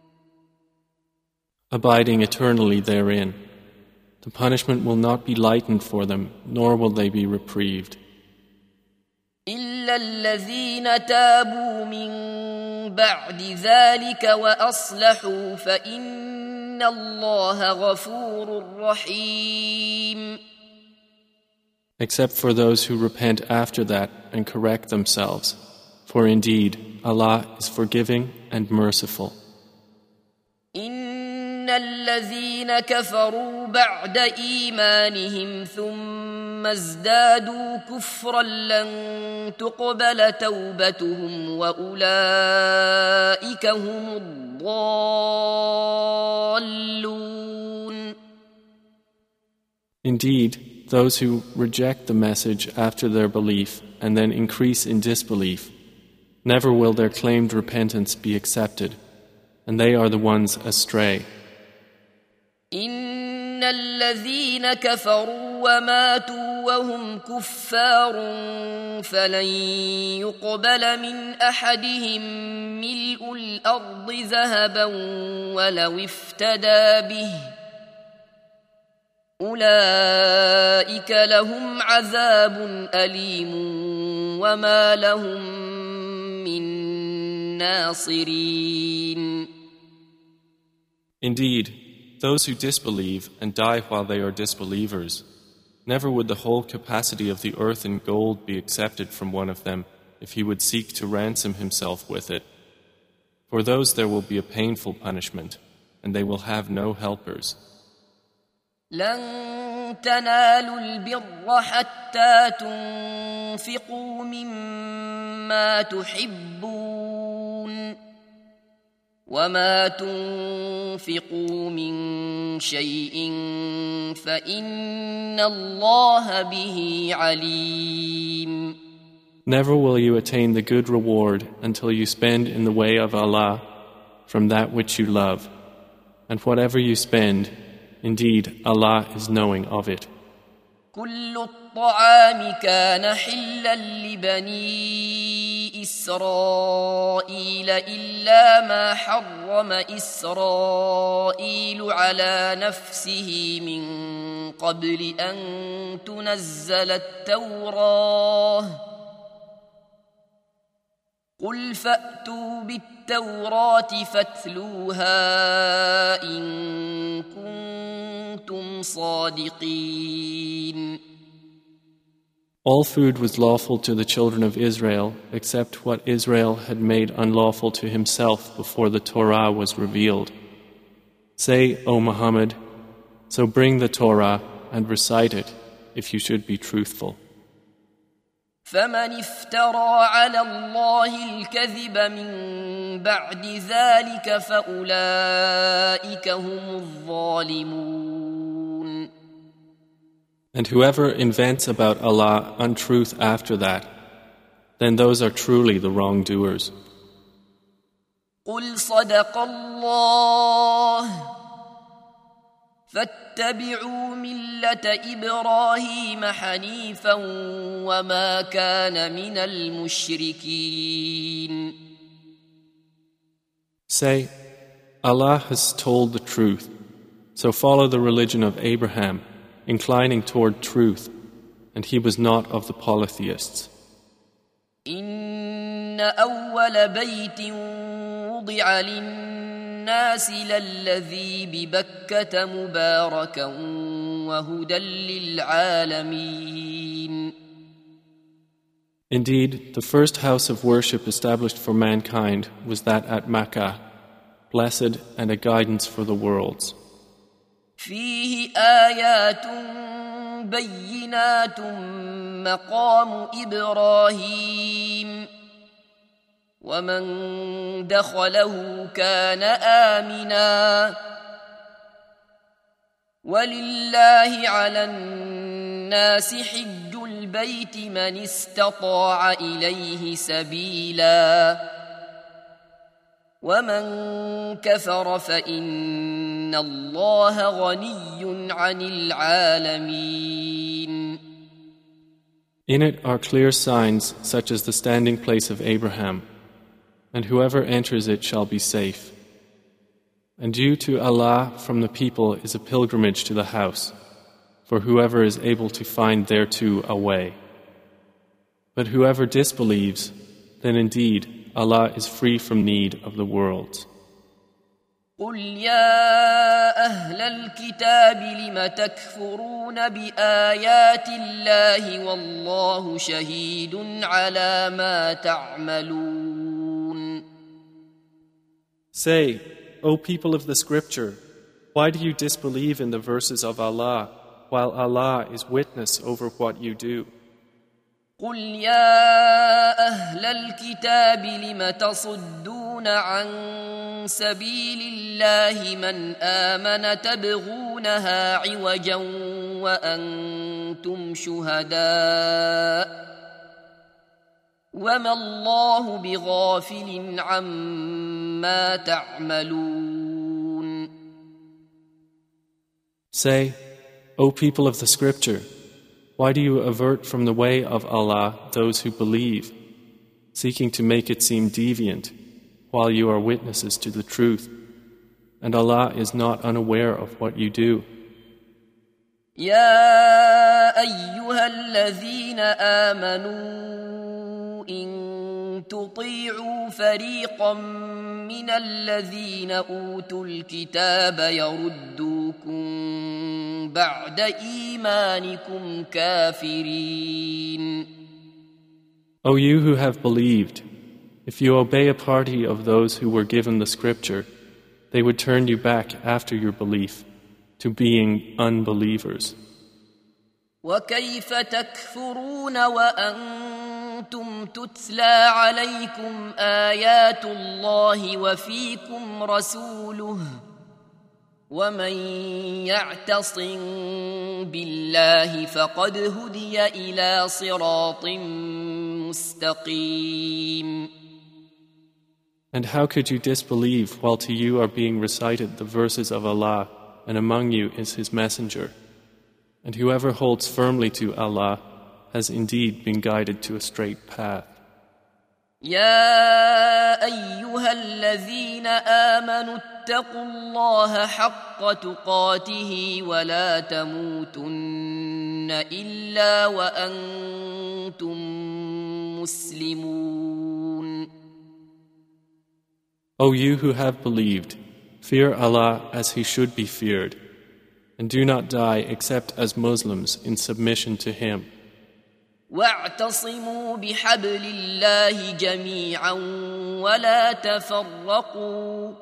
Abiding eternally therein. The punishment will not be lightened for them, nor will they be reprieved. إلا الذين تابوا من بعد ذلك وأصلحوا فإن الله غفور رحيم. Except for those who repent after that and correct themselves, for indeed Allah is forgiving and merciful. إن الذين كفروا بعد إيمانهم ثم ازدادوا كفرا لن تقبل توبتهم وأولئك هم الضالون. Indeed, those who reject the message after their belief and then increase in disbelief, never will their claimed repentance be accepted, and they are the ones astray. إن الذين كفروا وماتوا وهم كفار فلن يقبل من أحدهم ملء الأرض ذهبا ولو افتدى به أولئك لهم عذاب أليم وما لهم من ناصرين. Indeed, those who disbelieve and die while they are disbelievers, never would the whole capacity of the earth in gold be accepted from one of them if he would seek to ransom himself with it. For those there will be a painful punishment, and they will have no helpers. لن تنالوا البر حتى تنفقوا مما تحبون وما تنفقوا من شيء فإن الله به عليم. Never will you attain the good reward until you spend in the way of Allah from that which you love. And whatever you spend, indeed Allah is knowing of it. كل الطعام كان حلا لبني إسرائيل إلا ما حرم إسرائيل على نفسه من قبل أن تنزل التوراة قل فأتوا بالتوراة فاتلوها إن كنتم صادقين. All food was lawful to the children of Israel except what Israel had made unlawful to himself before the Torah was revealed. Say, O Muhammad, so bring the Torah and recite it if you should be truthful. فمن افترى على الله الكذب من بعد ذلك فأولئك هم الظالمون. And whoever invents about Allah untruth after that, then those are truly the wrongdoers. قل صدق الله فاتبعوا ملة إبراهيم حنيفا وما كان من المشركين. Say, Allah has told the truth, so follow the religion of Abraham, inclining toward truth, and he was not of the polytheists. إن أول بيت وضع للناس للذي ببكة مباركا وهدى للعالمين. Indeed, the first house of worship established for mankind was that at Makkah, blessed and a guidance for the worlds. فيه آيات بينات مقام إبراهيم ومن دخله كان آمنا ولله على الناس حج البيت من استطاع إليه سبيلا ومن كفر فإن الله غني عن العالمين. In it are clear signs such as the standing place of Abraham, and whoever enters it shall be safe. And due to Allah from the people is a pilgrimage to the house, for whoever is able to find thereto a way. But whoever disbelieves, then indeed Allah is free from need of the worlds. قل يا أهل الكتاب لم تكفرون بآيات الله والله شهيد على ما تعملون. Say, O people of the scripture, why do you disbelieve in the verses of Allah while Allah is witness over what you do? قل يا أهل الكتاب لم تصدون عن سبيل الله من آمن تبغونها عوجا وأنتم شهداء وما الله بغافل عما تعملون. Say, O people of the scripture, why do you avert from the way of Allah those who believe, seeking to make it seem deviant, while you are witnesses to the truth, and Allah is not unaware of what you do? يا أيها الذين آمنوا إن تطيعوا فريقا من الذين أوتوا الكتاب يردوكم بعد إيمانكم كافرين. O you who have believed, if you obey a party of those who were given the scripture, they would turn you back after your belief to being unbelievers. وكيف تكفرون وأنتم تتلى عليكم آيات الله وفيكم رسوله ومن يعتصم بالله فقد هدي إلى صراط مستقيم. And how could you disbelieve while to you are being recited the verses of Allah, and among you is His Messenger? And whoever holds firmly to Allah has indeed been guided to a straight path. يا أيها الذين آمنوا اتقوا الله حق تقاته ولا تموتن إلا وأنتم مسلمون. O you who have believed, fear Allah as He should be feared, and do not die except as Muslims in submission to Him. واعتصموا بحبل الله جميعا ولا تفرقوا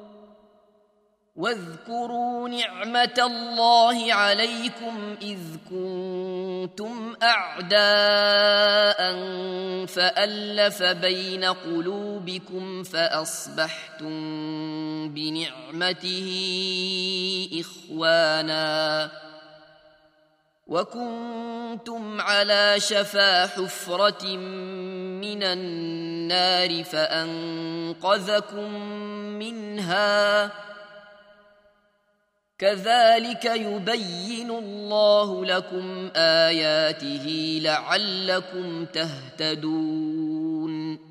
واذكروا نعمة الله عليكم إذ كنتم أعداء فألف بين قلوبكم فأصبحتم بنعمته إخوانا وكنتم على شفا حفرة من النار فأنقذكم منها كذلك يبين الله لكم آياته لعلكم تهتدون.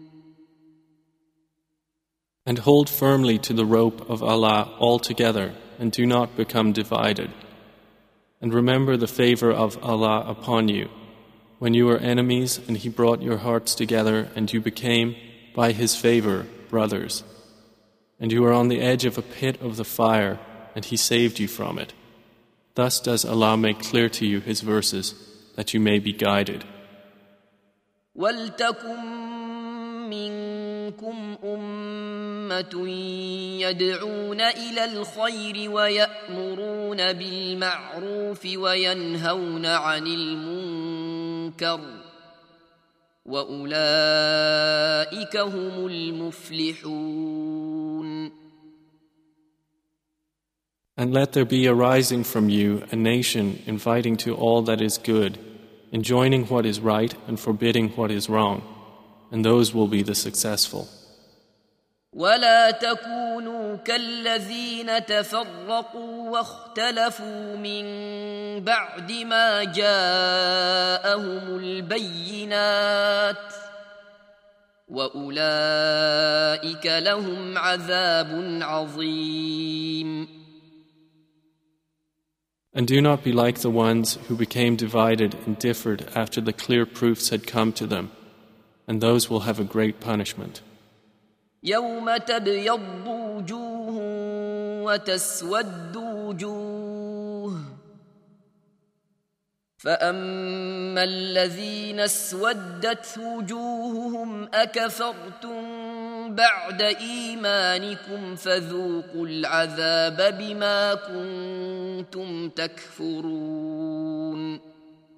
And hold firmly to the rope of Allah altogether, and do not become divided. And remember the favor of Allah upon you, when you were enemies and He brought your hearts together and you became, by His favor, brothers. And you were on the edge of a pit of the fire, and He saved you from it. Thus does Allah make clear to you His verses, that you may be guided. وَلْتَكُن مِّنكُمْ أُمَّةٌ يَدْعُونَ إِلَى الْخَيْرِ وَيَأْمُرُونَ بِالْمَعْرُوفِ وَيَنْهَوْنَ عَنِ الْمُنكَرِ وَأُولَئِكَ هُمُ الْمُفْلِحُونَ. And let there be arising from you a nation inviting to all that is good, enjoining what is right and forbidding what is wrong, and those will be the successful. ولا تكونوا كالذين تفرقوا واختلفوا من بعد ما جاءهم البينات وأولئك لهم عذاب عظيم. And do not be like the ones who became divided and differed after the clear proofs had come to them, and those will have a great punishment. يوم تبيض وجوه وتسود وجوه فأما الذين اسودت وجوههم أكفرتم بعد إيمانكم فذوقوا العذاب بما كنتم تكفرون.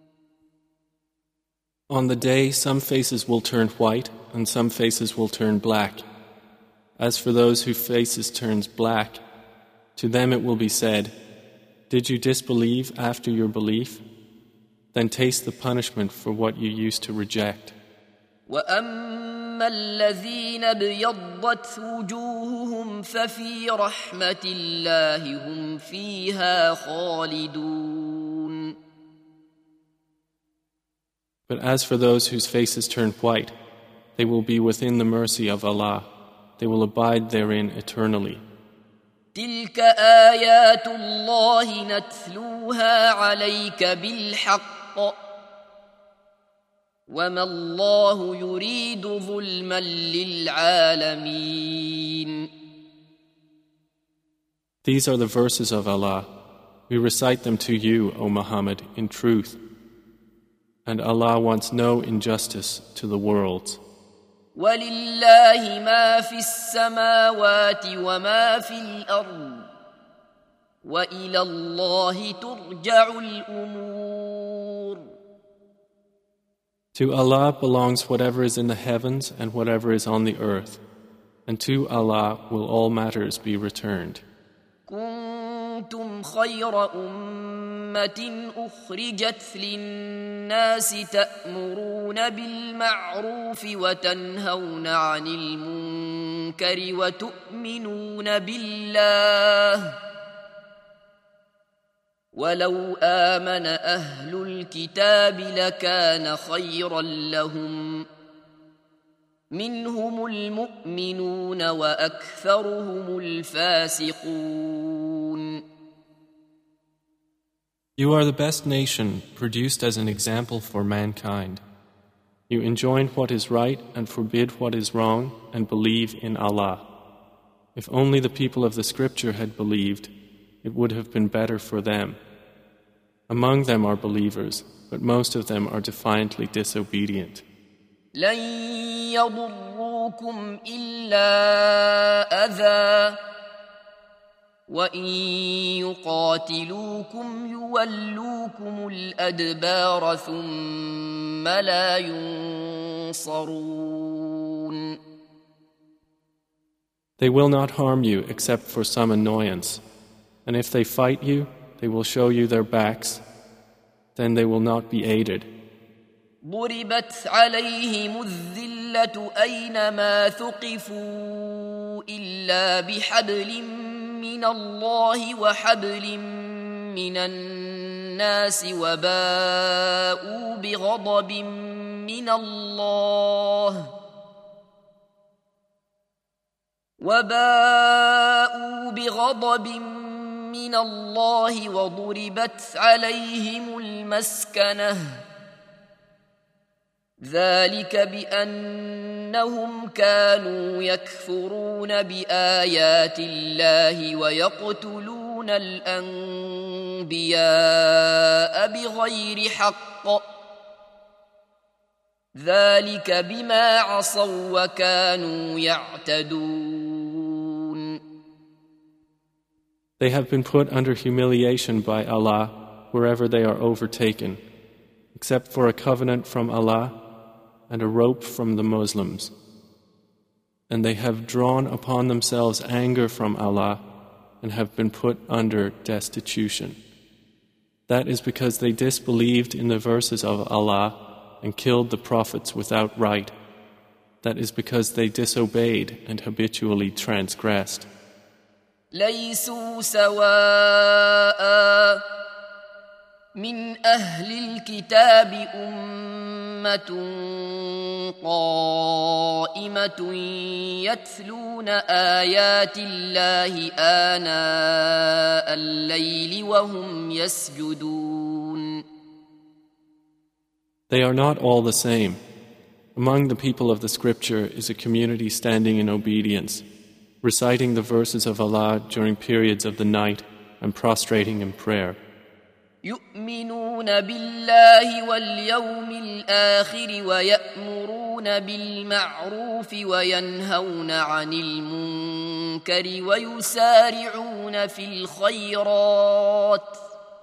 On the day some faces will turn white and some faces will turn black. As for those whose faces turns black, to them it will be said, "Did you disbelieve after your belief? Then taste the punishment for what you used to reject." وَأَمَّا الَّذِينَ ابْيَضَّتْ وُجُوهُهُمْ فَفِي رَحْمَةِ اللَّهِ هُمْ فِيهَا خَالِدُونَ. But as for those whose faces turn white, they will be within the mercy of Allah. They will abide therein eternally. تِلْكَ آيَاتُ اللَّهِ نَتْلُوهَا عَلَيْكَ بِالْحَقِّ وَمَا اللَّهُ يُرِيدُ ظُلْمًا لِلْعَالَمِينَ. These are the verses of Allah. We recite them to you, O Muhammad, in truth. And Allah wants no injustice to the worlds. وَلِلَّهِ مَا فِي السَّمَاوَاتِ وَمَا فِي الْأَرْضِ وَإِلَى اللَّهِ تُرْجَعُ الْأُمُورُ. To Allah belongs whatever is in the heavens and whatever is on the earth, and to Allah will all matters be returned. كنتم خير أمة أخرجت للناس تأمرون بالمعروف وتنهون عن المنكر وتؤمنون بالله ولو آمن أهل الكتاب لكان خيرا لهم منهم المؤمنون وأكثرهم الفاسقون. You are the best nation produced as an example for mankind. You enjoin what is right and forbid what is wrong and believe in Allah. If only the people of the scripture had believed, it would have been better for them. Among them are believers, but most of them are defiantly disobedient. لن يضروكم إلا أذى وإن يقاتلوكم يولوكم الأدبار ثم لا ينصرون. They will not harm you except for some annoyance, and if they fight you, they will show you their backs, then they will not be aided. ضربت عليهم الذلة أينما ثقفوا إلا بحبل من الله وحبل من الناس وباءوا بغضب من الله وباءوا بغضب من الله وضربت عليهم المسكنة ذلك بأنهم كانوا يكفرون بآيات الله ويقتلون الأنبياء بغير حق ذلك بما عصوا وكانوا يعتدون. They have been put under humiliation by Allah wherever they are overtaken, except for a covenant from Allah and a rope from the Muslims. And they have drawn upon themselves anger from Allah and have been put under destitution. That is because they disbelieved in the verses of Allah and killed the prophets without right. that is because they disobeyed and habitually transgressed. ليسوا سواء من أهل الكتاب أمة قائمة يتلون آيات الله آناء الليل وهم يسجدون. They are not all the same. Among the people of the scripture is a community standing in obedience, reciting the verses of Allah during periods of the night and prostrating in prayer. يؤمنون بالله واليوم الآخر ويأمرون بالمعروف وينهون عن المنكر ويسارعون في الخيرات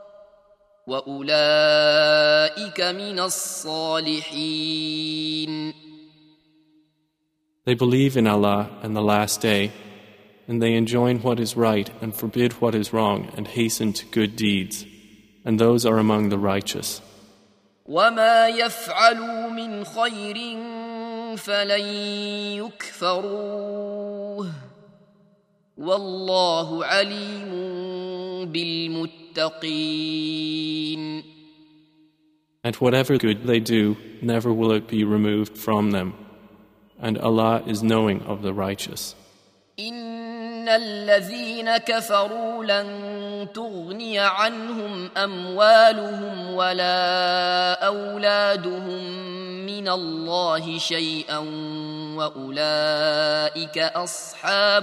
وأولئك من الصالحين. They believe in Allah and the last day, and they enjoin what is right and forbid what is wrong and hasten to good deeds, and those are among the righteous. وما يفعلوا من خير فلن يكفروه والله عليم بالمتقين. And whatever good they do, never will it be removed from them, and Allah is knowing of the righteous. إن الذين كفروا لن تغني عنهم أموالهم ولا أولادهم من الله شيئا وأولئك أصحاب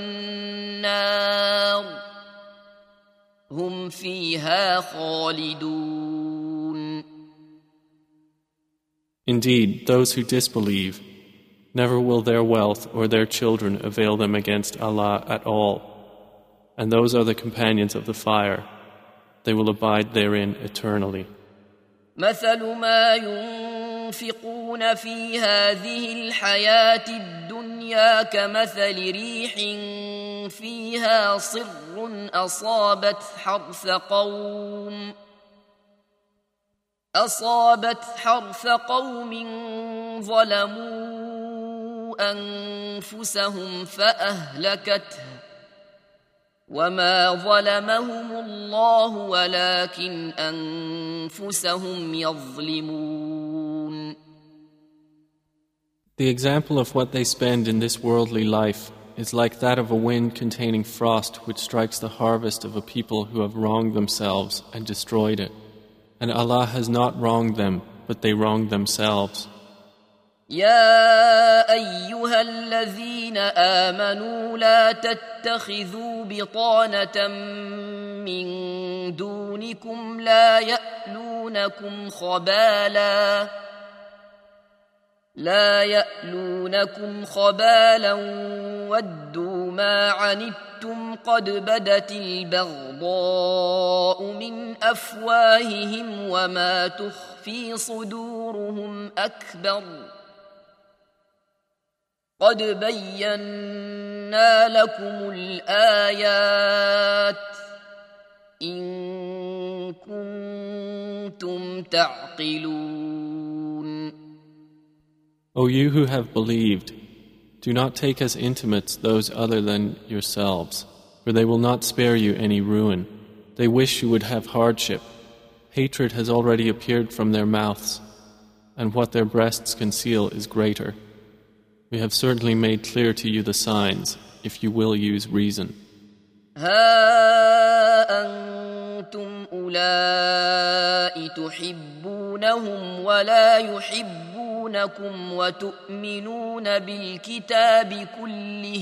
النار هم فيها خالدون. Indeed, those who disbelieve, never will their wealth or their children avail them against Allah at all, and those are the companions of the fire. They will abide therein eternally. مثل ما ينفقون في هذه الحياة الدنيا كمثل ريح فيها صر أصابت حرث قوم أصابت حرث قوم ظلموا أنفسهم فأهلكته وما ظلمهم الله ولكن أنفسهم يظلمون. The example of what they spend in this worldly life is like that of a wind containing frost which strikes the harvest of a people who have wronged themselves and destroyed it. And Allah has not wronged them, but they wronged themselves. يا أيها الذين آمنوا لا تتخذوا بطانة من دونكم لا يألونكم خبالا لا يألونكم خبالا ودوا ما عنتم قد بدت البغضاء من أفواههم وما تخفي صدورهم أكبر قد بينا لكم الآيات إن كنتم تعقلون. O you who have believed, do not take as intimates those other than yourselves, for they will not spare you any ruin. They wish you would have hardship. Hatred has already appeared from their mouths, and what their breasts conceal is greater. We have certainly made clear to you the signs, if you will use reason. ها أنتم أولئك تحبونهم ولا يحبونكم وتؤمنون بالكتاب كله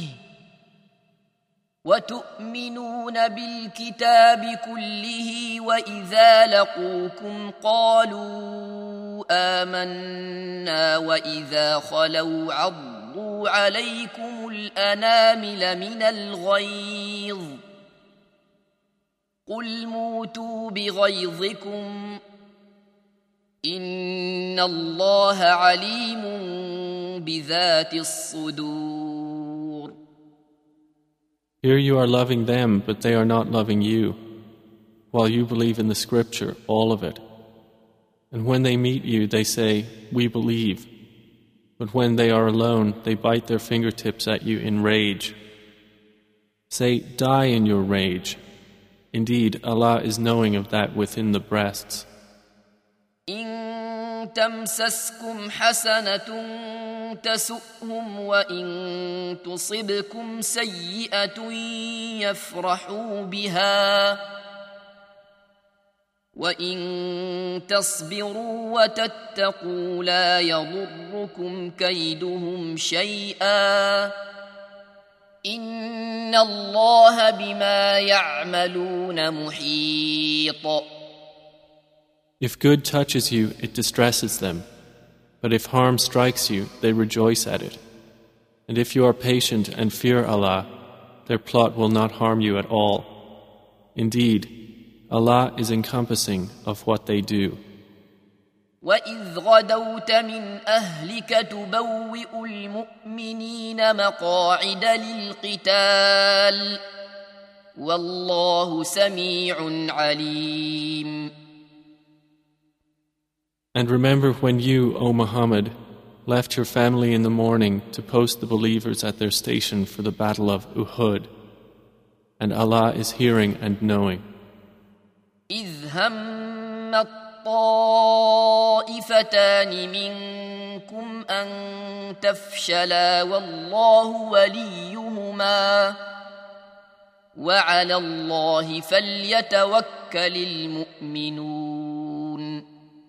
وتؤمنون بالكتاب كله وإذا لقوكم قالوا آمنا وإذا خلوا عضوا عليكم الأنامل من الغيظ قل موتوا بغيظكم إن الله عليم بذات الصدور. Here you are loving them, but they are not loving you, while you believe in the scripture, all of it. And when they meet you, they say, "We believe." But when they are alone, they bite their fingertips at you in rage. Say, die in your rage. Indeed, Allah is knowing of that within the breasts. إن تمسسكم حسنة تسؤهم وإن تصبكم سيئة يفرحوا بها وإن تصبروا وتتقوا لا يضركم كيدهم شيئا إن الله بما يعملون محيط. If good touches you, it distresses them. But if harm strikes you, they rejoice at it. And if you are patient and fear Allah, their plot will not harm you at all. Indeed, Allah is encompassing of what they do. وَإِذْ غَدَوْتَ مِنْ أَهْلِكَ تُبَوِّئُ الْمُؤْمِنِينَ مَقَاعِدَ لِلْقِتَالِ وَاللَّهُ سَمِيعٌ عَلِيمٌ. And remember when you, O Muhammad, left your family in the morning to post the believers at their station for the battle of Uhud. And Allah is hearing and knowing. إِذْ هَمَّ الطَّائِفَتَانِ مِنكُمْ أَن تَفْشَلَا وَاللَّهُ وَلِيُّهُمَا وَعَلَى اللَّهِ فَلْيَتَوَكَّلِ الْمُؤْمِنُونَ.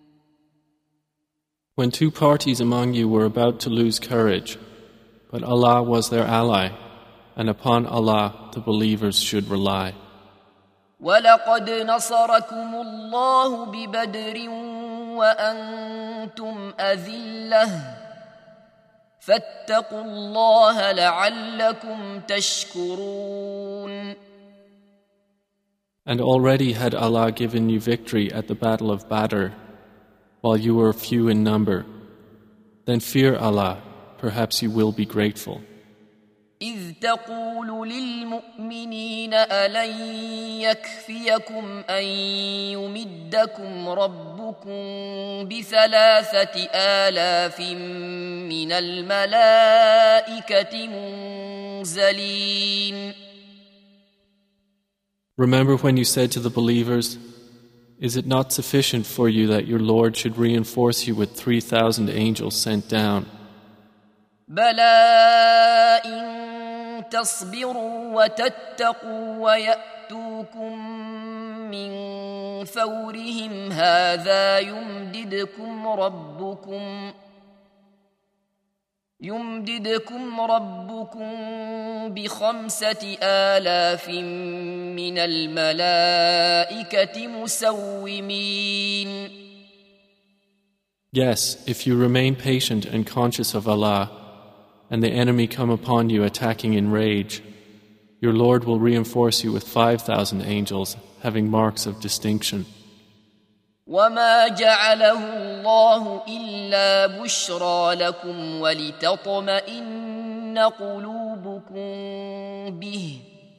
When two parties among you were about to lose courage, but Allah was their ally, and upon Allah the believers should rely. وَلَقَدْ نَصَرَكُمُ اللَّهُ بِبَدْرٍ وَأَنْتُمْ أَذِلَّةٌ فَاتَّقُوا اللَّهَ لَعَلَّكُمْ تَشْكُرُونَ. And already had Allah given you victory at the battle of Badr, while you were few in number. Then fear Allah, perhaps you will be grateful. إذ تقول للمؤمنين ألن يكفيكم أن يمدكم ربكم بثلاثة آلاف من الملائكة منزلين. Remember when you said to the believers, is it not sufficient for you that your Lord should reinforce you with three thousand angels sent down? بلى إن تصبروا وتتقوا ويأتوكم من فورهم هذا يمددكم ربكم يمددكم ربكم بخمسة آلاف من الملائكة مسومين. Yes, if you remain patient and conscious of Allah, and the enemy come upon you attacking in rage, your Lord will reinforce you with five thousand angels having marks of distinction. وَمَا جَعَلَهُ اللَّهُ إِلَّا بُشْرَى لَكُمْ وَلِتَطْمَئِنَّ قُلُوبُكُمْ بِهِ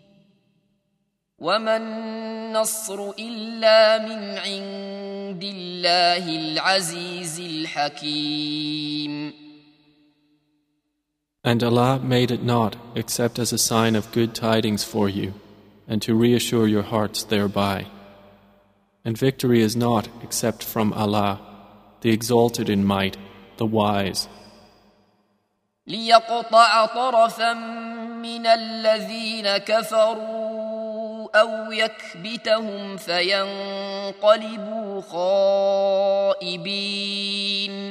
وَمَا النَّصْرُ إِلَّا مِنْ عِنْدِ اللَّهِ الْعَزِيزِ الْحَكِيمِ. And Allah made it not except as a sign of good tidings for you, and to reassure your hearts thereby. And victory is not except from Allah, the exalted in might, the wise. لِيَقْطَعَ طَرَفًا مِّنَ الَّذِينَ كَفَرُوا أَوْ يَكْبِتَهُمْ فَيَنْقَلِبُوا خَائِبِينَ.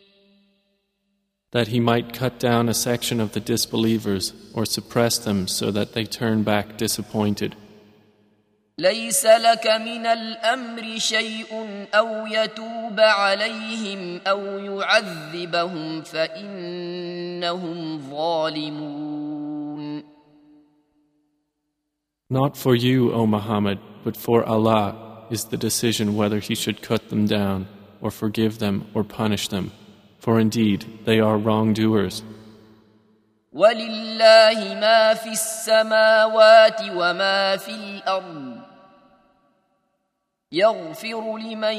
That He might cut down a section of the disbelievers or suppress them so that they turn back disappointed. ليس لك من الأمر شيء أو يتوب عليهم أو يعذبهم فإنهم ظالمون. Not for you, O Muhammad, but for Allah is the decision whether He should cut them down or forgive them or punish them, for indeed they are wrongdoers. وَلِلَّهِ مَا فِي السَّمَاوَاتِ وَمَا فِي الْأَرْضِ يغفر لمن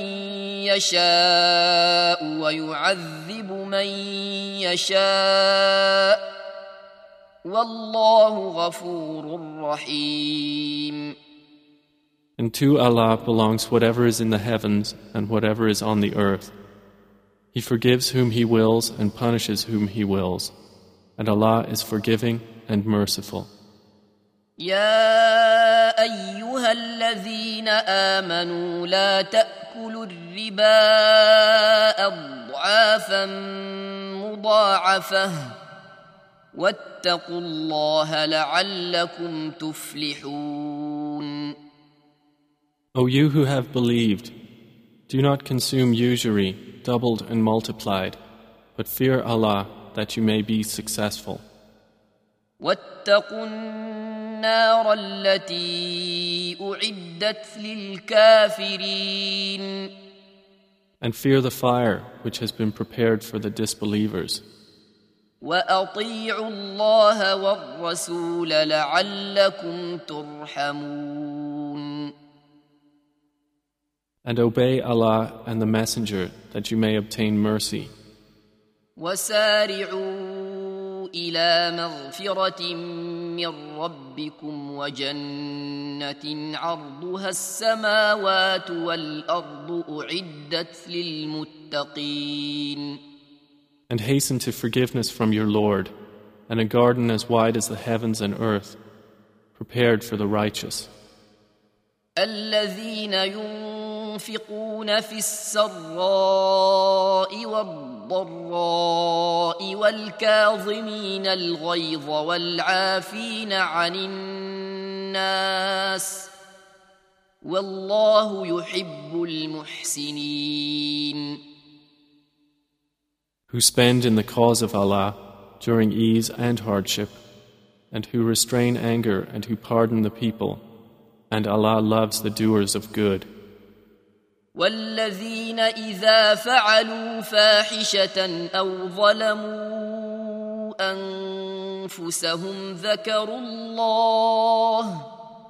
يشاء ويعذب من يشاء والله غفور رحيم. And to Allah belongs whatever is in the heavens and whatever is on the earth. He forgives whom He wills and punishes whom He wills. And Allah is forgiving and merciful. يا أيها الذين آمنوا لا تأكلوا الربا أضعافا مضاعفة واتقوا الله لعلكم تفلحون. O you who have believed, do not consume usury doubled and multiplied, but fear Allah that you may be successful. واتقوا النار التي أعدت للكافرين. And fear the fire which has been prepared for the disbelievers. وأطيعوا الله والرسول لعلكم ترحمون. And obey Allah and the Messenger that you may obtain mercy. وسارعوا إلى مغفرة من ربكم وجنة عرضها السماوات والأرض أعدت للمتقين. And hasten to forgiveness from your Lord, and a garden as wide as the heavens and earth, prepared for the righteous. الذين ينفقون في السراء والضراء والكاظمين الغيظ والعافين عن الناس والله يحب المحسنين. Who spend in the cause of Allah during ease and hardship, and who restrain anger and who pardon the people, and Allah loves the doers of good. والذين إذا فعلوا فاحشة أو ظلموا أنفسهم ذكروا الله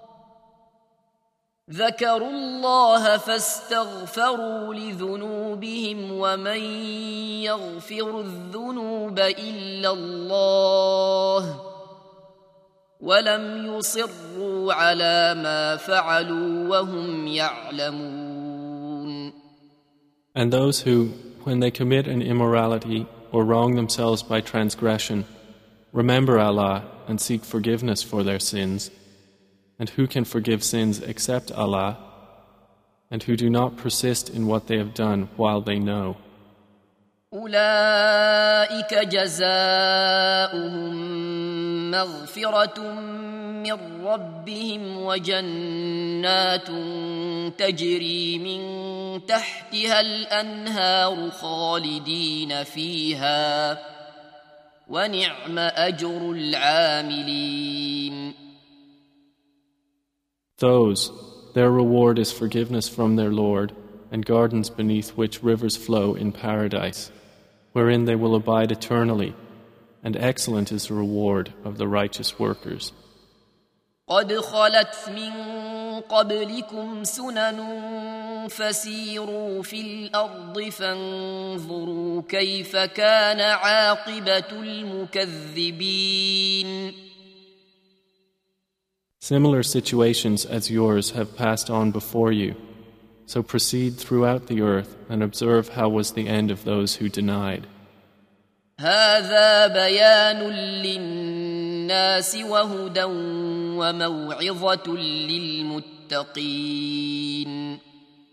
ذكروا الله فاستغفروا لذنوبهم ومن يغفر الذنوب إلا الله ولم يصروا على ما فعلوا وهم يعلمون. And those who, when they commit an immorality or wrong themselves by transgression, remember Allah and seek forgiveness for their sins. And who can forgive sins except Allah? And who do not persist in what they have done while they know. أولئك جزاؤهم مغفرة من ربهم وجنات تجري من تحتها الأنهار خالدين فيها ونعم أجر العاملين. Those, their reward is forgiveness from their Lord, and gardens beneath which rivers flow in paradise, wherein they will abide eternally, and excellent is the reward of the righteous workers. قد خلت من قبلكم سنن فسيروا في الأرض فانظروا كيف كان عاقبة المكذبين. Similar situations as yours have passed on before you, so proceed throughout the earth and observe how was the end of those who denied. هذا بيان للناس وهدى وموعظة للمتقين.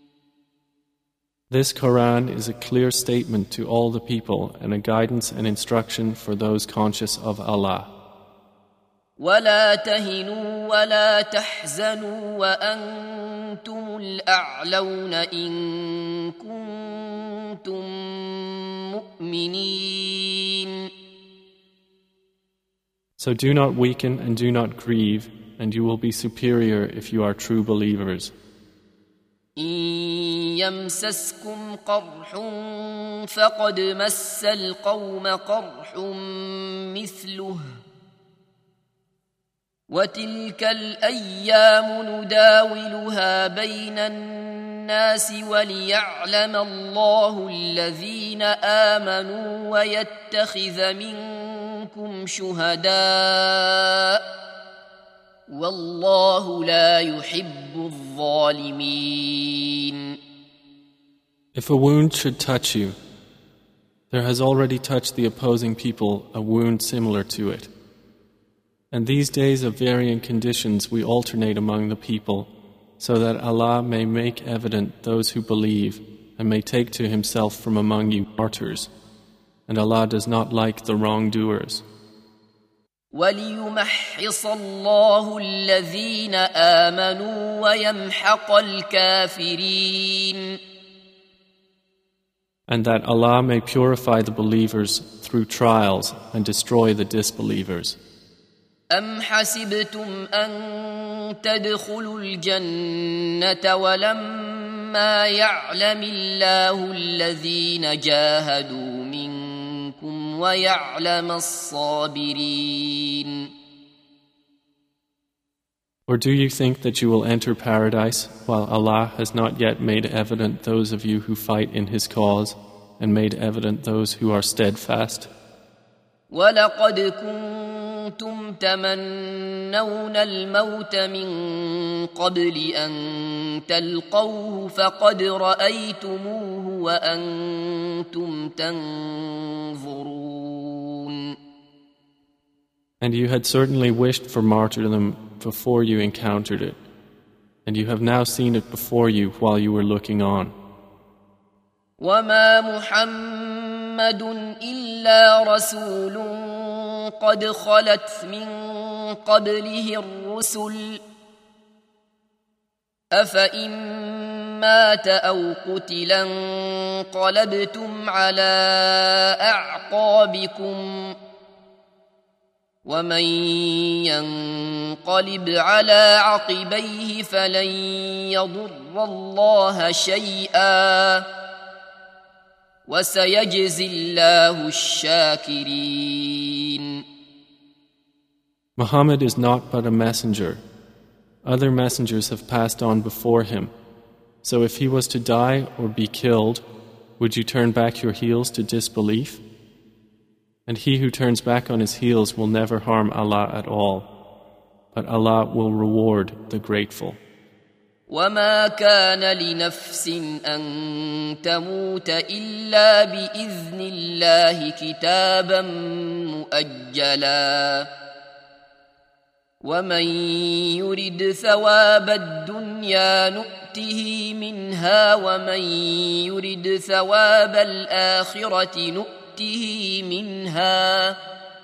This Quran is a clear statement to all the people and a guidance and instruction for those conscious of Allah. ولا تهنوا ولا تحزنوا وأنتم الأعلون إن كنتم مؤمنين. So do not weaken and do not grieve, and you will be superior if you are true believers. إن يمسسكم قرح فقد مس القوم قرح مثله وتلك الأيام نداولها بين الناس وليعلم الله الذين آمنوا ويتخذ منكم شهداء والله لا يحب الظالمين. If a wound should touch you, there has already touched the opposing people a wound similar to it. And these days of varying conditions we alternate among the people, so that Allah may make evident those who believe and may take to Himself from among you martyrs. And Allah does not like the wrongdoers. وَلِيُمَحِّصَ اللَّهُ الَّذِينَ آمَنُوا وَيَمْحَقَ الْكَافِرِينَ. And that Allah may purify the believers through trials and destroy the disbelievers. أَمْ حَسِبْتُمْ أَن تَدْخُلُوا الْجَنَّةَ وَلَمَّا يَعْلَمِ اللَّهُ الَّذِينَ جَاهَدُوا مِنكُمْ وَيَعْلَمَ الصَّابِرِينَ. Or do you think that you will enter paradise while Allah has not yet made evident those of you who fight in His cause and made evident those who are steadfast? وَلَقَدْ كُنْتُمْ تَمَنَّوْنَ الْمَوْتَ مِنْ قَبْلِ أَنْ تَلْقَوْهُ فَقَدْ رَأَيْتُمُوهُ وَأَنْتُمْ تَنْظُرُونَ. And you had certainly wished for martyrdom before you encountered it, and you have now seen it before you while you were looking on. وَمَا مُحَمَّدٌ إِلَّا رَسُولٌ قَدْ خَلَتْ مِنْ قَبْلِهِ الرُّسُلُ أَفَإِنْ مَاتَ أَوْ قُتِلَ انقَلَبْتُمْ عَلَى أَعْقَابِكُمْ وَمَنْ يَنْقَلِبْ عَلَى عَقِبَيْهِ فَلَنْ يَضُرَّ اللَّهَ شَيْئًا وَسَيَجْزِي اللَّهُ الشَّاكِرِينَ. Muhammad is not but a messenger. Other messengers have passed on before him. So if he was to die or be killed, would you turn back your heels to disbelief? And he who turns back on his heels will never harm Allah at all, but Allah will reward the grateful. وَمَا كَانَ لِنَفْسٍ أَن تَمُوتَ إِلَّا بِإِذْنِ اللَّهِ كِتَابًا مُؤَجَّلًا وَمَن يُرِدْ ثَوَابَ الدُّنْيَا نُؤْتِهِ مِنْهَا وَمَن يُرِدْ ثَوَابَ الْآخِرَةِ نُؤْتِهِ مِنْهَا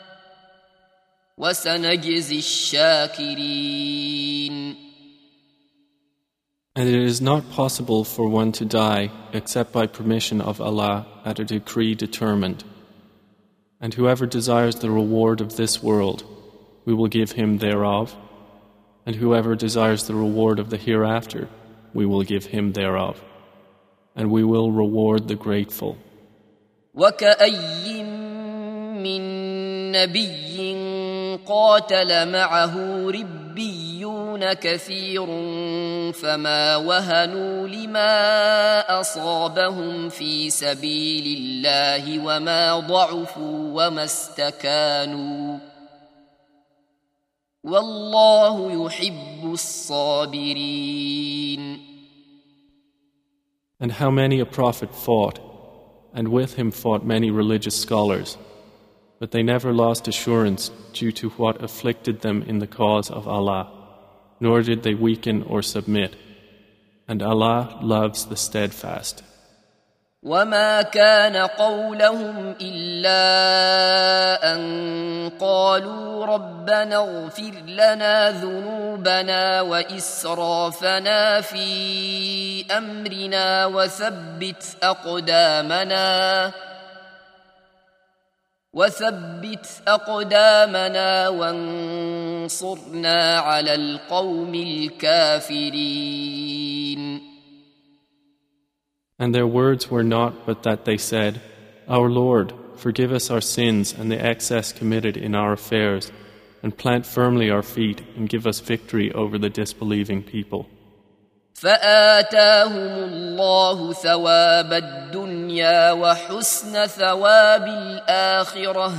وَسَنَجْزِي الشَّاكِرِينَ. And it is not possible for one to die except by permission of Allah at a decree determined. And whoever desires the reward of this world, we will give him thereof. And whoever desires the reward of the hereafter, we will give him thereof. And we will reward the grateful. وَكَأَيٍّ مِّن نَّبِيٍّ قَاتَلَ مَعَهُ رِبِّيُّونَ كَثِيرٌ فَمَا وَهَنُوا لِمَا أَصَابَهُمْ فِي سَبِيلِ اللَّهِ وَمَا ضَعُفُوا وَمَا اسْتَكَانُوا وَاللَّهُ يُحِبُّ الصَّابِرِينَ. And how many a prophet fought, and with him fought many religious scholars, but they never lost assurance due to what afflicted them in the cause of Allah, nor did they weaken or submit. And Allah loves the steadfast. وَمَا كَانَ قَوْلَهُمْ إِلَّا أَن قَالُوا رَبَّنَا اغْفِرْ لَنَا ذُنُوبَنَا وَإِسْرَافَنَا فِي أَمْرِنَا وَثَبِّتْ أَقْدَامَنَا وَثَبِّتْ أَقْدَامَنَا وَانصُرْنَا عَلَى الْقَوْمِ الْكَافِرِينَ. And their words were not but that they said, Our Lord, forgive us our sins and the excess committed in our affairs, and plant firmly our feet and give us victory over the disbelieving people. فآتاهم الله ثواب الدنيا وحسن ثواب الآخرة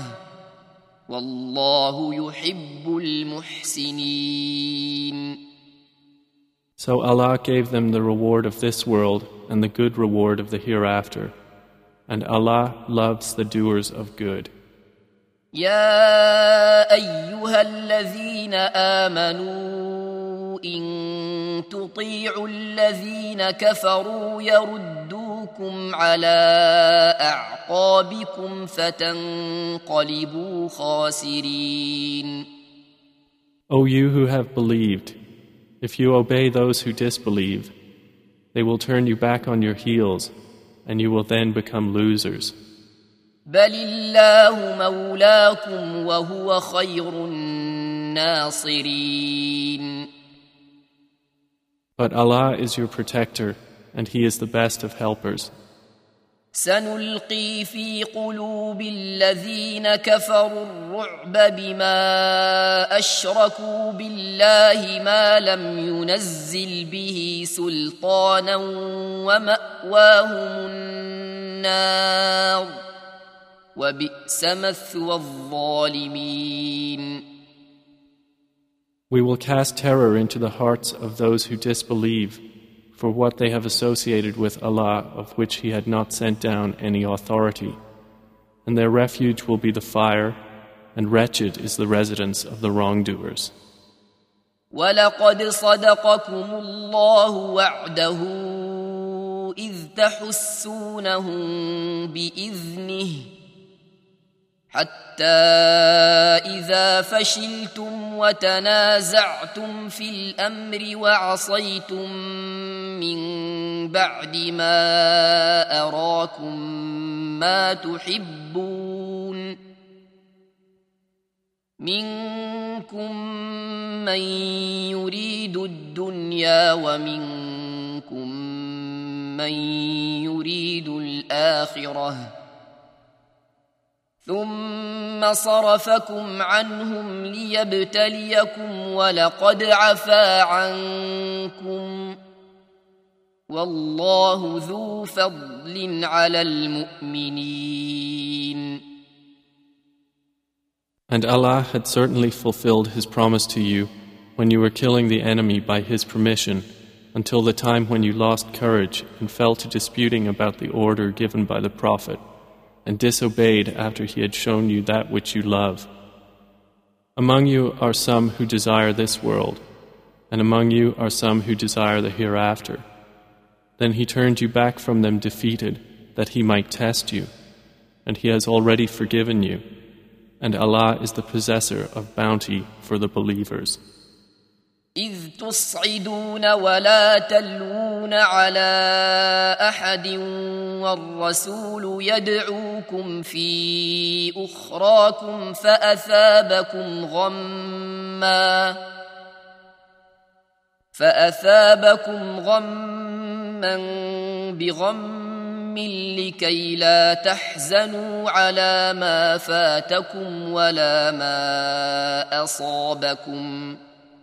والله يحب المحسنين. So Allah gave them the reward of this world and the good reward of the hereafter, and Allah loves the doers of good. يا أيها الذين آمنوا إن تطيعوا الذين كفروا يردوكم على أعقابكم فتنقلبوا خاسرين. O you who have believed, if you obey those who disbelieve, they will turn you back on your heels, and you will then become losers. بل الله مولاكم وهو خير الناصرين. But Allah is your protector, and He is the best of helpers. سنلقي في قلوب الذين كفروا الرعب بما أشركوا بالله ما لم ينزل به سلطانا ومأواهم النار وبئس مثوى الظالمين. We will cast terror into the hearts of those who disbelieve for what they have associated with Allah of which He had not sent down any authority, and their refuge will be the fire, and wretched is the residence of the wrongdoers. وَلَقَدْ صَدَقَكُمُ اللَّهُ وَعْدَهُ إِذْ تَحُسُّونَهُم بِإِذْنِهِ حتى إذا فشلتم وتنازعتم في الأمر وعصيتم من بعد ما أراكم ما تحبون منكم من يريد الدنيا ومنكم من يريد الآخرة ثم صرفكم عنهم ليبتليكم ولقد عفا عنكم والله ذو فضل على المؤمنين. And Allah had certainly fulfilled His promise to you when you were killing the enemy by His permission, until the time when you lost courage and fell to disputing about the order given by the Prophet, and disobeyed after he had shown you that which you love. Among you are some who desire this world, and among you are some who desire the hereafter. Then he turned you back from them defeated, that he might test you, and he has already forgiven you, and Allah is the possessor of bounty for the believers. إذ تصعدون ولا تلوون على أحد والرسول يدعوكم في أخراكم فأثابكم غما فأثابكم غما بغم لكي لا تحزنوا على ما فاتكم ولا ما أصابكم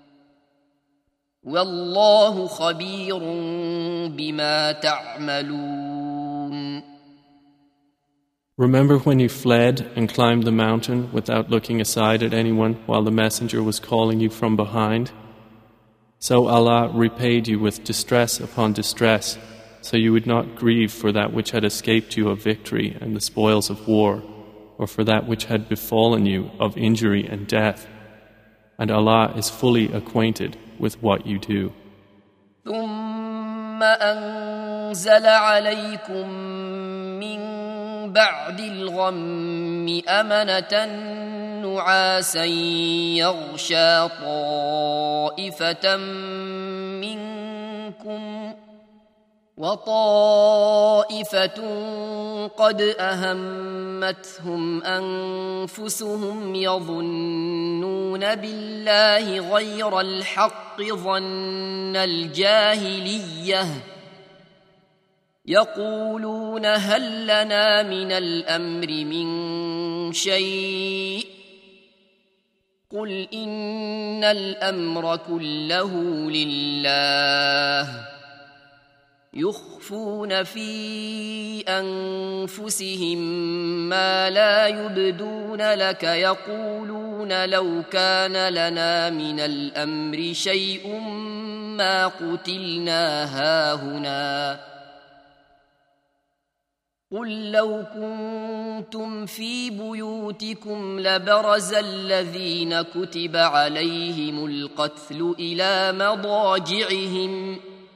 والله خبير بما تعملون. Remember when you fled and climbed the mountain without looking aside at anyone while the messenger was calling you from behind? So Allah repaid you with distress upon distress, so you would not grieve for that which had escaped you of victory and the spoils of war, or for that which had befallen you of injury and death. And Allah is fully acquainted with what you do. ثم أنزل عليكم من بعد الغم أمنة نعاسا يغشى طائفة منكم وطائفة قد أهمتهم أنفسهم يظنون بالله غير الحق ظن الجاهلية يقولون هل لنا من الأمر من شيء قل إن الأمر كله لله يخفون في أنفسهم ما لا يبدون لك يقولون لو كان لنا من الأمر شيء ما قتلنا هاهنا قل لو كنتم في بيوتكم لبرز الذين كتب عليهم القتل إلى مضاجعهم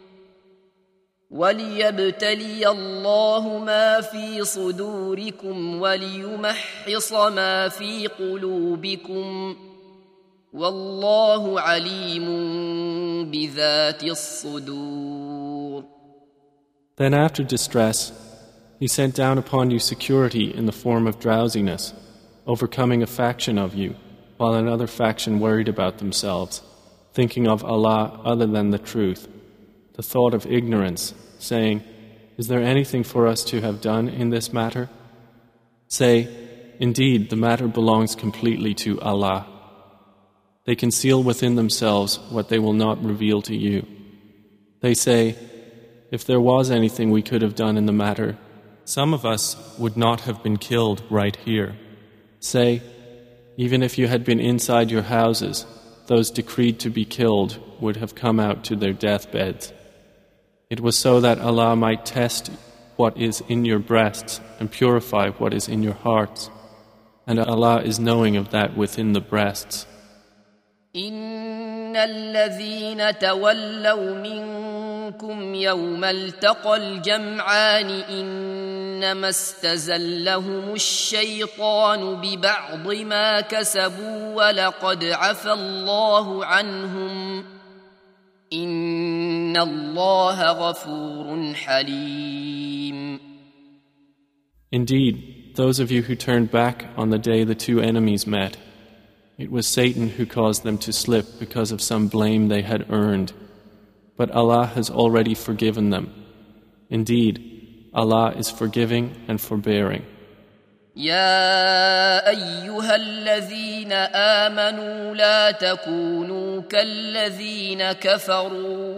وليبتلي الله ما في صدوركم وليمحص ما في قلوبكم والله عليم بذات الصدور. Then after distress, He sent down upon you security in the form of drowsiness, overcoming a faction of you, while another faction worried about themselves, thinking of Allah other than the truth, the thought of ignorance, saying, "Is there anything for us to have done in this matter?" Say, "Indeed, the matter belongs completely to Allah. They conceal within themselves what they will not reveal to you." They say, "If there was anything we could have done in the matter, some of us would not have been killed right here." Say, "Even if you had been inside your houses, those decreed to be killed would have come out to their deathbeds. It was so that Allah might test what is in your breasts and purify what is in your hearts. And Allah is knowing of that within the breasts." إن الذين تولوا منكم يوم التقى الجمعان إنما استزلهم الشيطان ببعض ما كسبوا ولقد عفى الله عنهم إن الله غفور حليم. Indeed, those of you who turned back on the day the two enemies met, it was Satan who caused them to slip because of some blame they had earned. But Allah has already forgiven them. Indeed, Allah is forgiving and forbearing. يا أيها الذين آمنوا لا تكونوا كالذين كفروا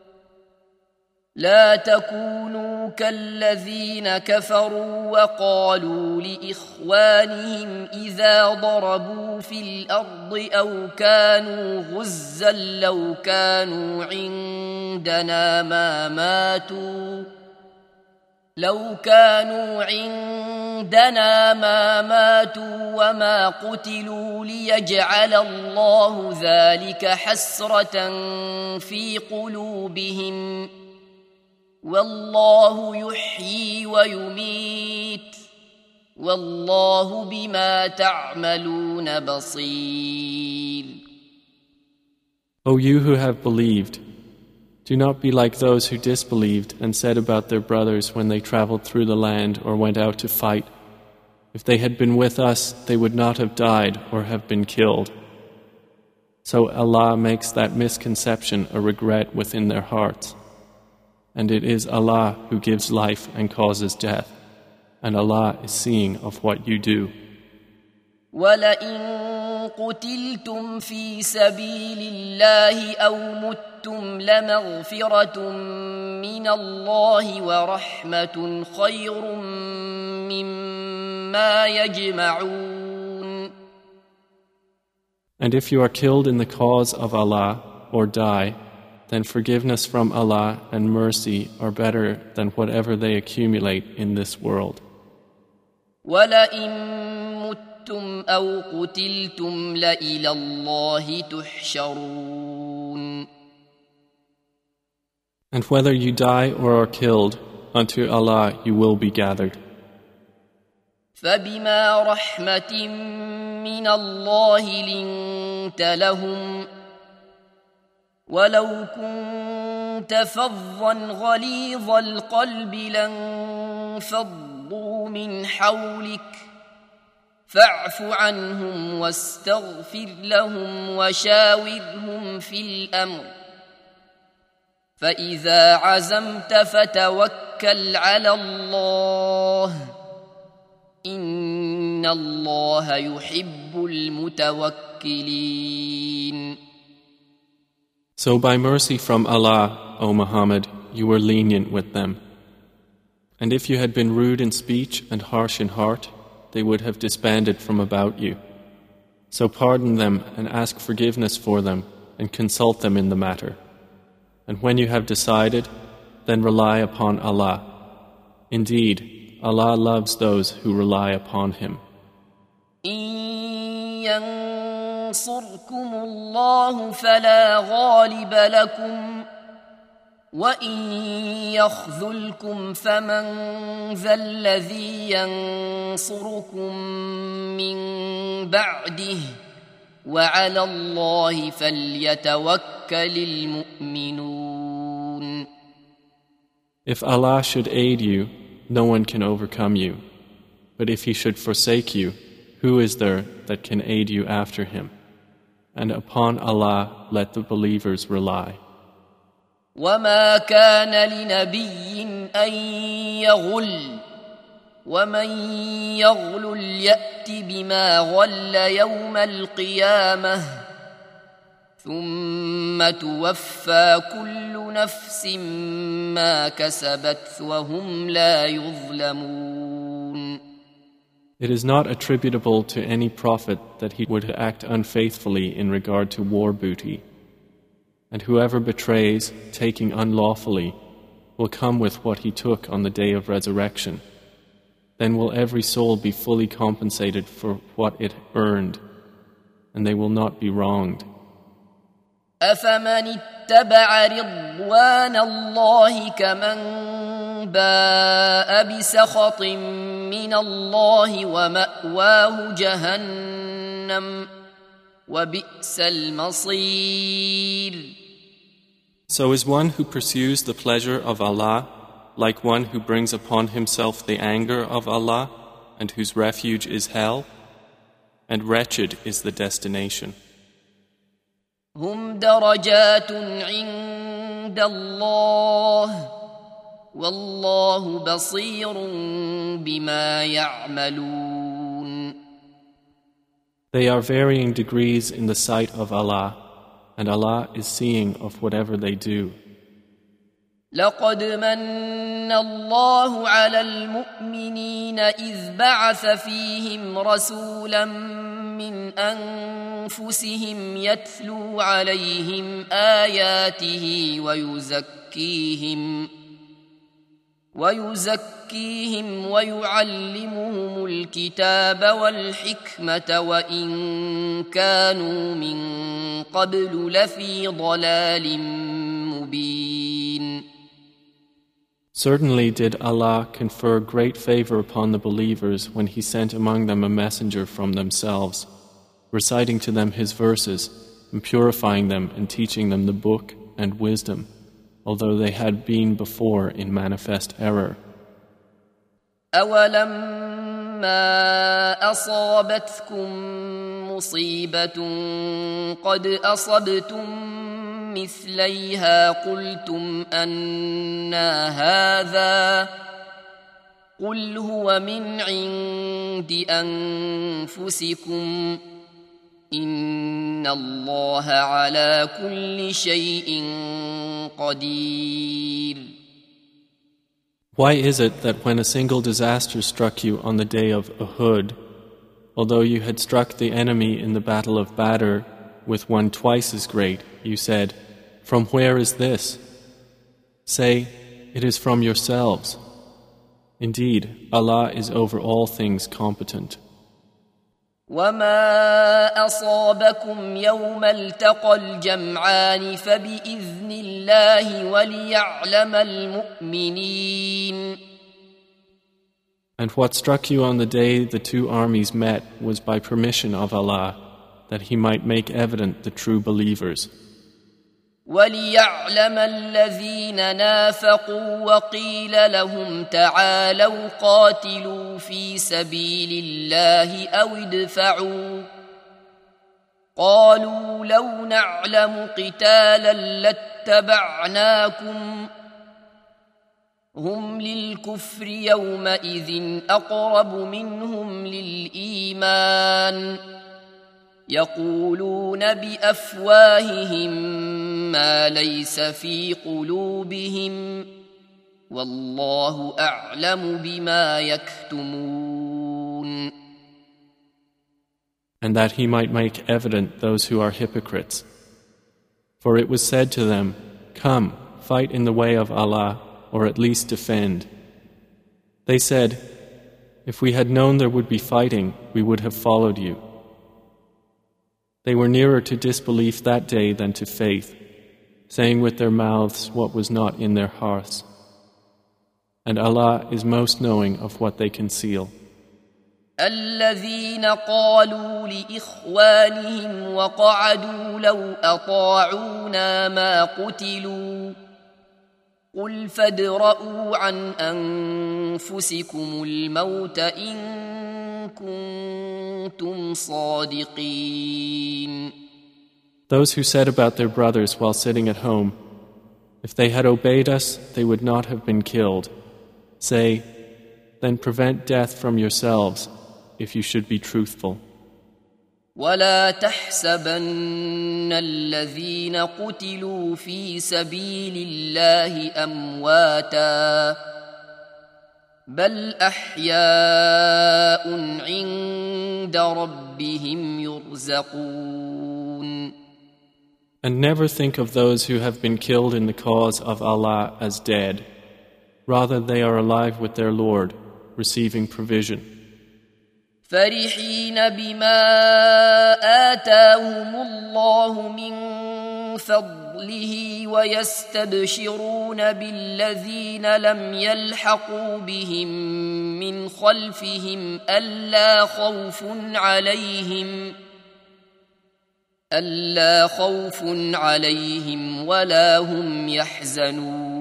لا تكونوا كالذين كفروا وقالوا لإخوانهم إذا ضربوا في الأرض أو كانوا غزا لو كانوا عندنا ما ماتوا لو كانوا عندنا ما ماتوا وما قتلوا ليجعل الله ذلك حسرة في قلوبهم والله يحيي ويميت والله بما تعملون بصير. O you who have believed, do not be like those who disbelieved and said about their brothers when they traveled through the land or went out to fight, "If they had been with us, they would not have died or have been killed." So Allah makes that misconception a regret within their hearts. And it is Allah who gives life and causes death, and Allah is seeing of what you do. وَلَئِن قُتِلْتُمْ فِي سَبِيلِ اللَّهِ أَوْ مُتُّمْ لَمَغْفِرَةٌ مِّنَ اللَّهِ وَرَحْمَةٌ خَيْرٌ مِّمَّا يَجْمَعُونَ. And if you are killed in the cause of Allah or die, then forgiveness from Allah and mercy are better than whatever they accumulate in this world. وَلَئِن مُتُّمْ أَوْ قُتِلْتُمْ لَإِلَى اللَّهِ تُحْشَرُونَ. And whether you die or are killed, unto Allah you will be gathered. فَبِمَا رَحْمَةٍ مِّنَ اللَّهِ لِنتَ لَهُمْ ولو كنت فظا غليظ القلب لانفضوا من حولك فاعف عنهم واستغفر لهم وشاورهم في الأمر فإذا عزمت فتوكل على الله إن الله يحب المتوكلين. So by mercy from Allah, O Muhammad, you were lenient with them. And if you had been rude in speech and harsh in heart, they would have disbanded from about you. So pardon them and ask forgiveness for them and consult them in the matter. And when you have decided, then rely upon Allah. Indeed, Allah loves those who rely upon Him. ينصركم الله فلا غالب لكم وإن يخذلكم فمن ذا الذي ينصركم من بعده وعلى الله فليتوكل المؤمنون. If Allah should aid you, no one can overcome you. But if He should forsake you, who is there that can aid you after Him? And upon Allah let the believers rely. وما كان لنبي أن يغل ومن يغل يأت بما غل يوم القيامة ثم توفى كل نفس ما كسبت وهم لا يظلمون. It is not attributable to any prophet that he would act unfaithfully in regard to war booty. And whoever betrays, taking unlawfully, will come with what he took on the day of resurrection. Then will every soul be fully compensated for what it earned, and they will not be wronged. أفمن اتبع رضوان الله كمن باء بسخط من الله ومأواه جهنم وبئس المصير. So is one who pursues the pleasure of Allah like one who brings upon himself the anger of Allah and whose refuge is hell? And wretched is the destination. هم درجات عند الله والله بصير بما يعملون. They are varying degrees in the sight of Allah, and Allah is seeing of whatever they do. لقد من الله على المؤمنين إذ بعث فيهم رسولا من أنفسهم يتلو عليهم آياته ويزكيهم ويزكيهم ويعلمهم الكتاب والحكمة وإن كانوا من قبل لفي ضلال مبين. Certainly did Allah confer great favor upon the believers when He sent among them a messenger from themselves, reciting to them His verses, and purifying them and teaching them the book and wisdom, although they had been before in manifest error. أَوَلَمَّا أَصَابَتْكُم مُّصِيبَةٌ قَدْ أَصَبْتُم مثليها قلتم أنى هذا قل هو من عند أنفسكم إن الله على كل شيء قدير. Why is it that when a single disaster struck you on the day of Uhud, although you had struck the enemy in the battle of Badr with one twice as great, you said, "From where is this?" Say, "It is from yourselves." Indeed, Allah is over all things competent. وَمَا أَصَابَكُمْ يَوْمَ الْتَقَى الْجَمْعَانِ فَبِإِذْنِ اللَّهِ وَلِيَعْلَمَ الْمُؤْمِنِينَ. And what struck you on the day the two armies met was by permission of Allah, that He might make evident the true believers. وَلِيَعْلَمَ الَّذِينَ نَافَقُوا وَقِيلَ لَهُمْ تَعَالَوْا قَاتِلُوا فِي سَبِيلِ اللَّهِ أَوْ ادْفَعُوا قَالُوا لَوْ نَعْلَمُ قِتَالًا لَاتَّبَعْنَاكُمْ هُمْ لِلْكُفْرِ يَوْمَئِذٍ أَقْرَبُ مِنْهُمْ لِلْإِيمَانِ يقولون بأفواههم ما ليس في قلوبهم والله أعلم بما يكتمون. And that he might make evident those who are hypocrites. For it was said to them, "Come, fight in the way of Allah, or at least defend." They said, "If we had known there would be fighting, we would have followed you." They were nearer to disbelief that day than to faith, saying with their mouths what was not in their hearts. And Allah is most knowing of what they conceal. الذين قالوا لإخوانهم وقعدوا لو أطاعونا ما قتلوا قل فادرءوا عن أنفسكم الموت إن كنتم صادقين. Those who said about their brothers while sitting at home, "If they had obeyed us, they would not have been killed." Say, then prevent death from yourselves if you should be truthful. ولا تحسبن الذين قتلوا في سبيل الله أمواتا بل أحياء عند ربهم يرزقون. And never think of those who have been killed in the cause of Allah as dead. Rather, they are alive with their Lord, receiving provision. فرحين بما آتاهم الله من فضله ويستبشرون بالذين لم يلحقوا بهم من خلفهم ألا خوف عليهم ألا خوف عليهم ولا هم يحزنون.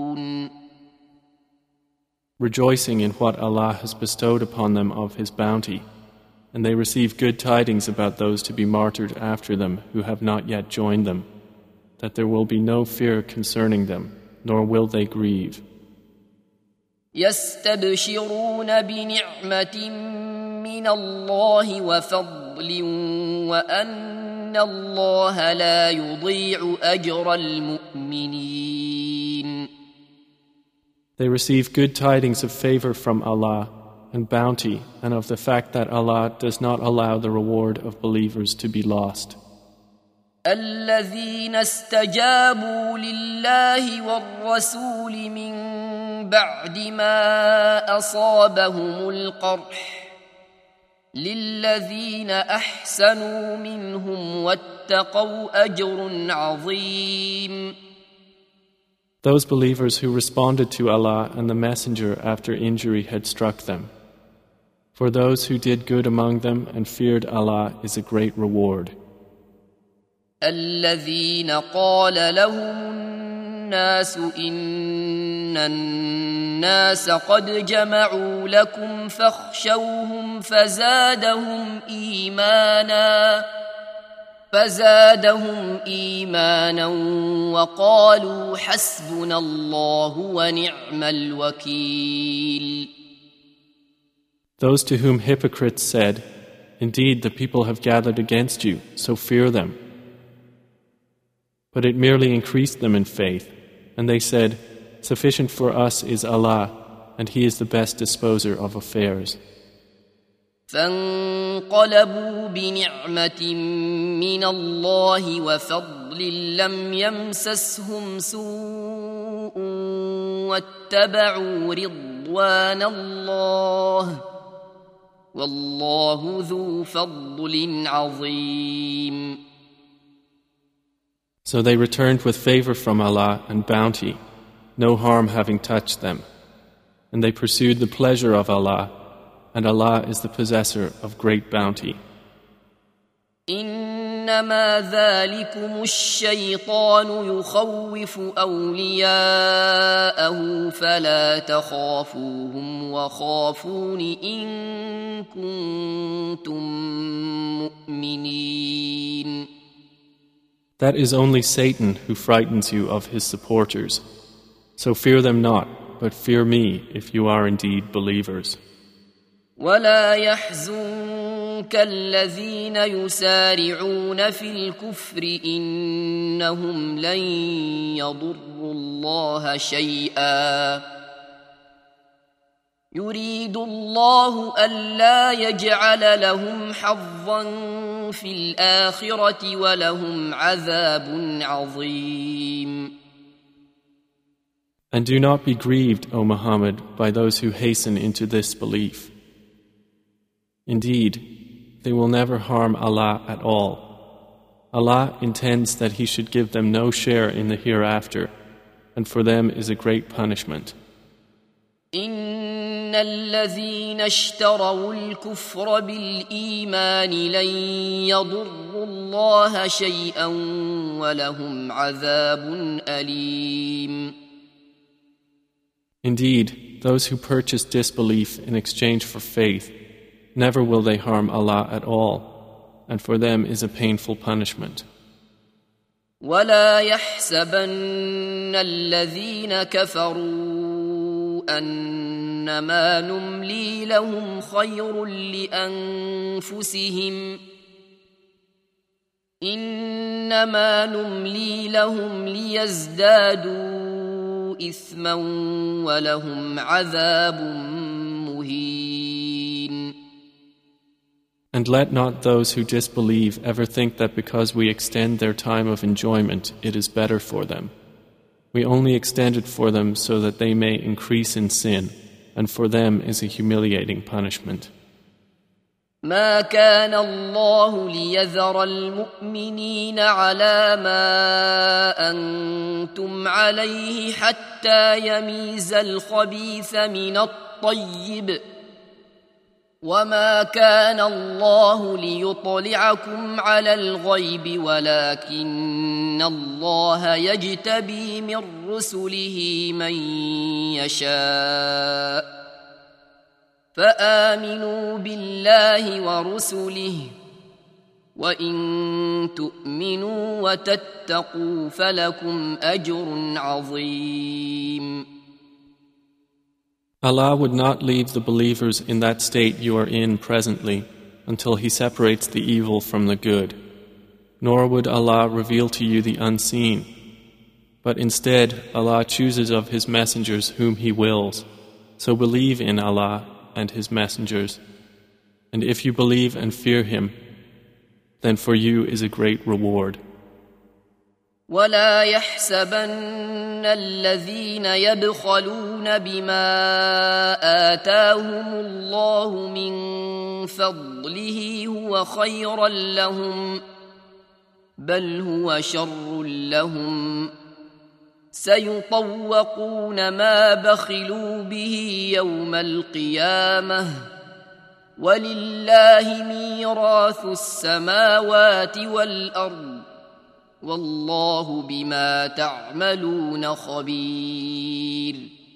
Rejoicing in what Allah has bestowed upon them of His bounty, and they receive good tidings about those to be martyred after them who have not yet joined them, that there will be no fear concerning them, nor will they grieve. يستبشرون بنعمة من الله وفضل وأن الله لا يضيع أجر المؤمنين. They receive good tidings of favor from Allah and bounty, and of the fact that Allah does not allow the reward of believers to be lost. الذين استجابوا لله والرسول من بعد ما أصابهم القرح للذين أحسنوا منهم واتقوا أجر عظيم. Those believers who responded to Allah and the Messenger after injury had struck them. For those who did good among them and feared Allah is a great reward. الذين قال لهم الناس إن الناس قد جمعوا لكم فاخشوهم فزادهم إيمانا فزادهم إيمانا وقالوا حسبنا الله ونعم الوكيل. Those to whom hypocrites said, "Indeed, the people have gathered against you, so fear them." But it merely increased them in faith, and they said, "Sufficient for us is Allah, and He is the best disposer of affairs." فانقلبوا بنعمة من الله وفضل لم يمسسهم سوء واتبعوا رضوان الله والله ذو فضل عظيم. So they returned with favor from Allah and bounty, no harm having touched them, and they pursued the pleasure of Allah, and Allah is the possessor of great bounty. إنما ذلكم الشيطان يخوف أولياءه فلا تخافوهم وخافون إن كنتم مؤمنين. That is only Satan who frightens you of his supporters. So fear them not, but fear me if you are indeed believers. ولا يحزنك الذين يسارعون في الكفر إن إنهم لن يضروا الله شيئا يريد الله ألا يجعل لهم حظا في الآخرة ولهم عذاب عظيم. And do not be grieved, O Muhammad, by those who hasten into this belief. Indeed, they will never harm Allah at all. Allah intends that He should give them no share in the hereafter, and for them is a great punishment. إن الذين اشتروا الكفر بالإيمان لن يضروا الله شيئا ولهم عذاب أليم. Indeed, those who purchase disbelief in exchange for faith, never will they harm Allah at all, and for them is a painful punishment. ولا يحسبن الذين كفروا أنما نملي لهم خير لأنفسهم إنما نملي لهم ليزدادوا إثما ولهم عذاب مهين. And let not those who disbelieve ever think that because we extend their time of enjoyment, it is better for them. We only extend it for them so that they may increase in sin, and for them is a humiliating punishment. ما كان الله ليذر المؤمنين على ما أنتم عليه حتى يميز الخبيث من الطيب وما كان الله ليطلعكم على الغيب ولكن الله يجتبي من رسله من يشاء فآمنوا بالله ورسله وإن تؤمنوا وتتقوا فلكم أجر عظيم. Allah would not leave the believers in that state you are in presently until He separates the evil from the good, nor would Allah reveal to you the unseen, but instead Allah chooses of His messengers whom He wills. So believe in Allah and His messengers, and if you believe and fear Him, then for you is a great reward. ولا يحسبن الذين يبخلون بما آتاهم الله من فضله هو خيرا لهم بل هو شر لهم سيطوقون ما بخلوا به يوم القيامة ولله ميراث السماوات والأرض والله بما تعملون خبير.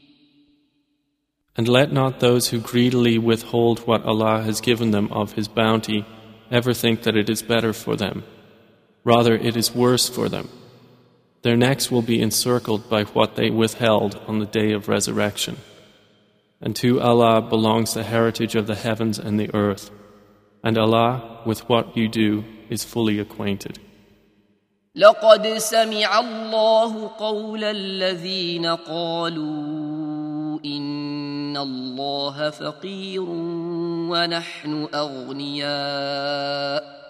And let not those who greedily withhold what Allah has given them of His bounty ever think that it is better for them. Rather, it is worse for them. Their necks will be encircled by what they withheld on the day of resurrection. And to Allah belongs the heritage of the heavens and the earth. And Allah, with what you do, is fully acquainted. لقد سمع الله قول الذين قالوا إن الله فقير ونحن أغنياء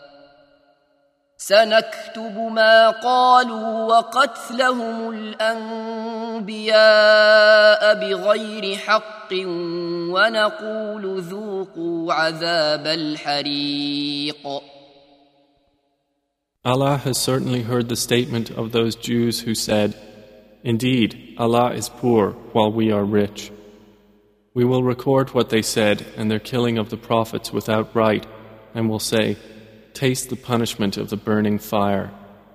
سنكتب ما قالوا وقتلهم الأنبياء بغير حق ونقول ذوقوا عذاب الحريق. Allah has certainly heard the statement of those Jews who said, "Indeed, Allah is poor while we are rich." We will record what they said and their killing of the prophets without right, and will say, "Taste the punishment of the burning fire."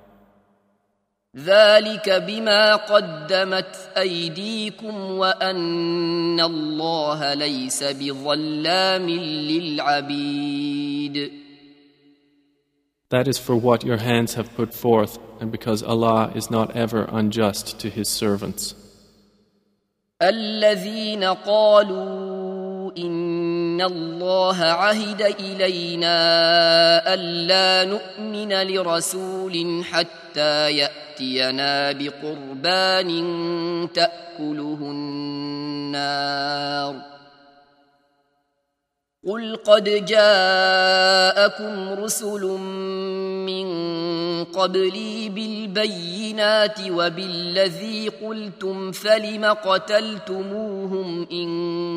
ذلك بما قدمت أيديكم وأن الله ليس بظلام للعبيد. That is for what your hands have put forth, and because Allah is not ever unjust to His servants. الذين قالوا إن إن الله عهد إلينا ألا نؤمن لرسول حتى يأتينا بقربان تأكله النار قل قد جاءكم رسل من قبلي بالبينات وبالذي قلتم فلم قتلتموهم إن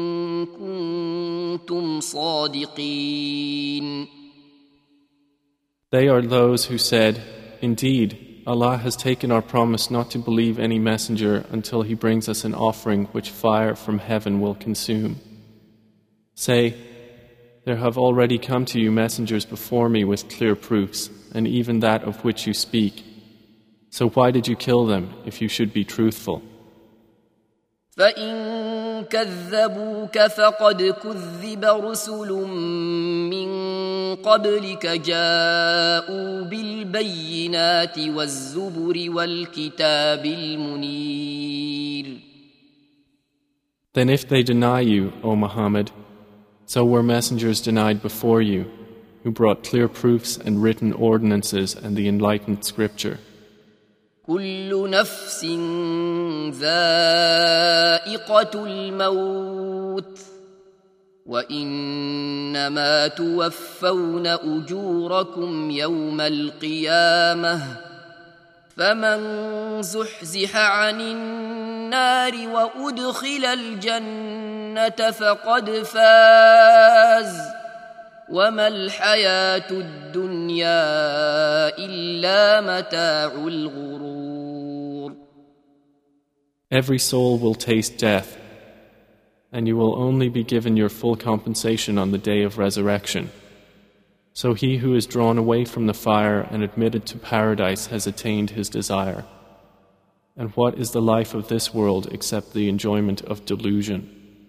كنتم صادقين. They are those who said, Indeed, Allah has taken our promise not to believe any messenger until He brings us an offering which fire from heaven will consume. Say, there have already come to you messengers before me with clear proofs, and even that of which you speak. So why did you kill them if you should be truthful? فَإِن كَذَّبُوكَ فَقَدْ كُذِّبَ رُسُلٌ مِّن قَبْلِكَ جَاءُوا بِالْبَيِّنَاتِ وَالزُّبُرِ وَالْكِتَابِ الْمُنِيرِ. Then if they deny you, O Muhammad, so were messengers denied before you, who brought clear proofs and written ordinances and the enlightened scripture. كل نفس ذائقة الموت وإنما توفون أجوركم يوم القيامة فمن زحزح عن النار وأدخل الجنة فقد فاز وما الحياة الدنيا إلا متاع الغرور. Every soul will taste death, and you will only be given your full compensation on the day of resurrection. So he who is drawn away from the fire and admitted to paradise has attained his desire. And what is the life of this world except the enjoyment of delusion?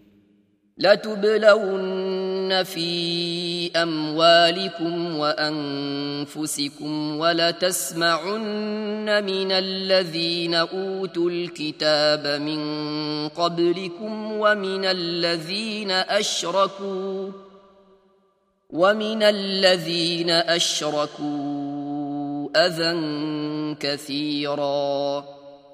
لَتُبْلَوُنَّ فِي أَمْوَالِكُمْ وَأَنفُسِكُمْ وَلَتَسْمَعُنَّ مِنَ الَّذِينَ أُوتُوا الْكِتَابَ مِنْ قَبْلِكُمْ وَمِنَ الَّذِينَ أَشْرَكُوا وَمِنَ الَّذِينَ أَشْرَكُوا أَذًى كَثِيرًا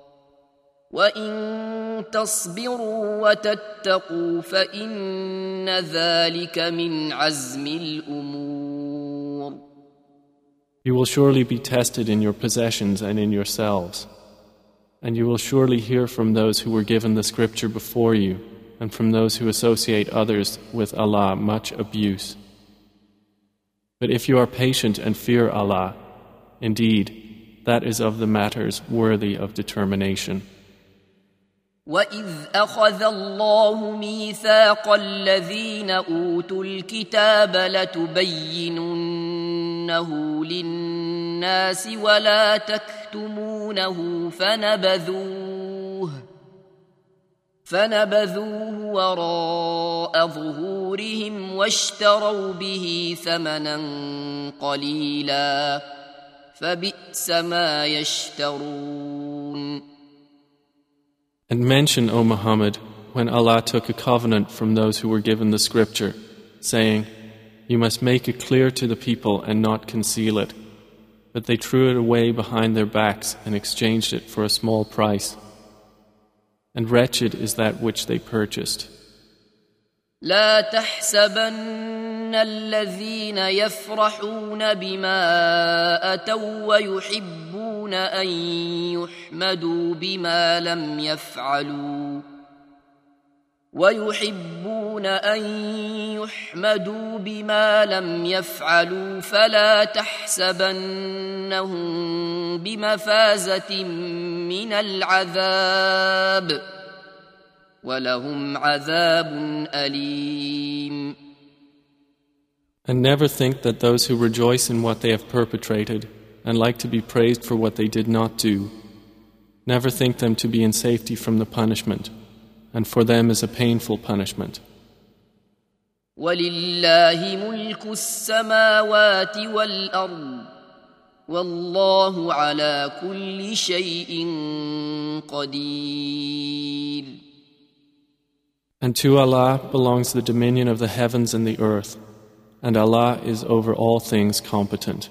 وَإِن تَصْبِرُوا وَتَتَّقُوا فَإِنَّ ذَلِكَ مِنْ عَزْمِ الْأُمُورِ. You will surely be tested in your possessions and in yourselves, and you will surely hear from those who were given the scripture before you and from those who associate others with Allah much abuse. But if you are patient and fear Allah, indeed, that is of the matters worthy of determination. وَإِذْ أَخَذَ اللَّهُ مِيثَاقَ الَّذِينَ أُوتُوا الْكِتَابَ لَتُبَيِّنُنَّهُ لِلنَّاسِ وَلَا تَكْتُمُونَهُ فَنَبَذُوهُ فَنَبَذُوهُ وَرَاءَ ظُهُورِهِمْ وَاشْتَرَوْا بِهِ ثَمَنًا قَلِيلًا فَبِئْسَ مَا يَشْتَرُونَ. And mention, O Muhammad, when Allah took a covenant from those who were given the scripture, saying, You must make it clear to the people and not conceal it. But they threw it away behind their backs and exchanged it for a small price. And wretched is that which they purchased. لا تحسبن الذين يفرحون بما أتوا ويحبون أن يحمدوا بما لم يفعلوا ويحبون أن يحمدوا بما لم يفعلوا فلا تحسبنهم بمفازة من العذاب وَلَهُمْ عَذَابٌ أَلِيمٌ. And never think that those who rejoice in what they have perpetrated and like to be praised for what they did not do, never think them to be in safety from the punishment, and for them is a painful punishment. وَلِلَّهِ مُلْكُ السَّمَاوَاتِ وَالْأَرْضِ وَاللَّهُ عَلَى كُلِّ شَيْءٍ قَدِيرٌ. And to Allah belongs the dominion of the heavens and the earth, and Allah is over all things competent.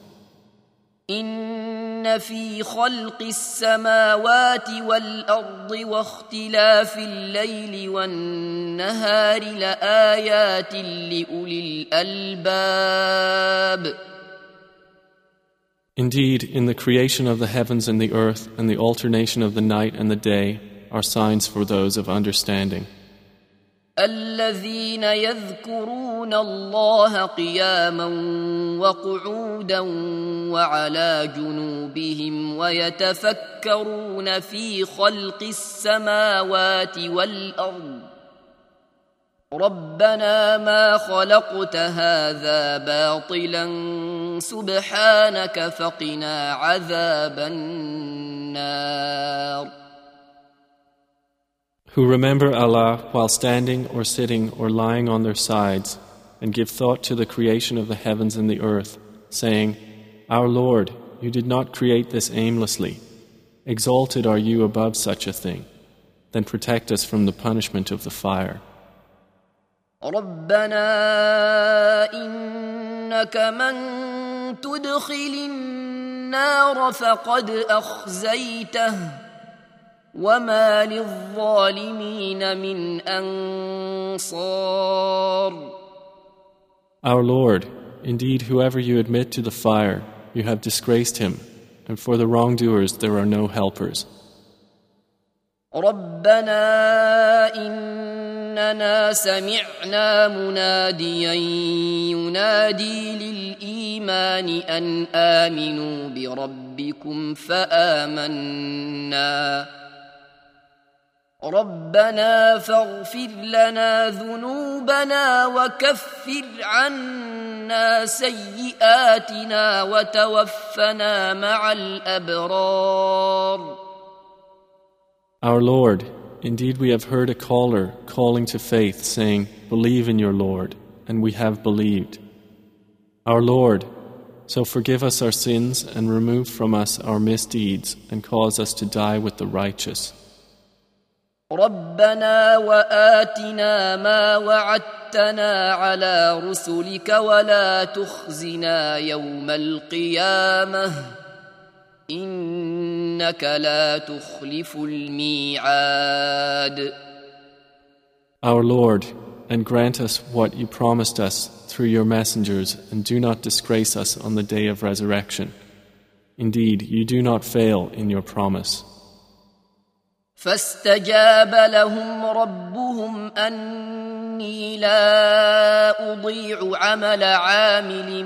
إن في خلق السماوات والأرض واختلاف الليل والنهار لآيات لأولي الألباب. Indeed, in the creation of the heavens and the earth and the alternation of the night and the day are signs for those of understanding. الذين يذكرون الله قياما وقعودا وعلى جنوبهم ويتفكرون في خلق السماوات والأرض ربنا ما خلقت هذا باطلا سبحانك فقنا عذاب النار. Who remember Allah while standing or sitting or lying on their sides and give thought to the creation of the heavens and the earth, saying, Our Lord, you did not create this aimlessly. Exalted are you above such a thing. Then protect us from the punishment of the fire. ربنا إنك من تدخل النار فقد أخزيته وما للظالمين من أنصار. Our Lord, indeed whoever you admit to the fire, you have disgraced him, and for the wrongdoers there are no helpers. ربنا إننا سمعنا مناديا ينادي للإيمان أن آمنوا بربكم فآمنا ربنا فاغفر لنا ذنوبنا وكفر عنا سيئاتنا وتوفنا مع الأبرار. Our Lord, indeed we have heard a caller calling to faith, saying, Believe in your Lord, and we have believed. Our Lord, so forgive us our sins and remove from us our misdeeds and cause us to die with the righteous. ربنا وآتنا ما وعدتنا على رسلك ولا تخزنا يوم القيامة إنك لا تخلف الميعاد. Our Lord, and grant us what you promised us through your messengers, and do not disgrace us on the day of resurrection. Indeed, you do not fail in your promise. فاستجاب لهم ربهم أني لا أضيع عمل عامل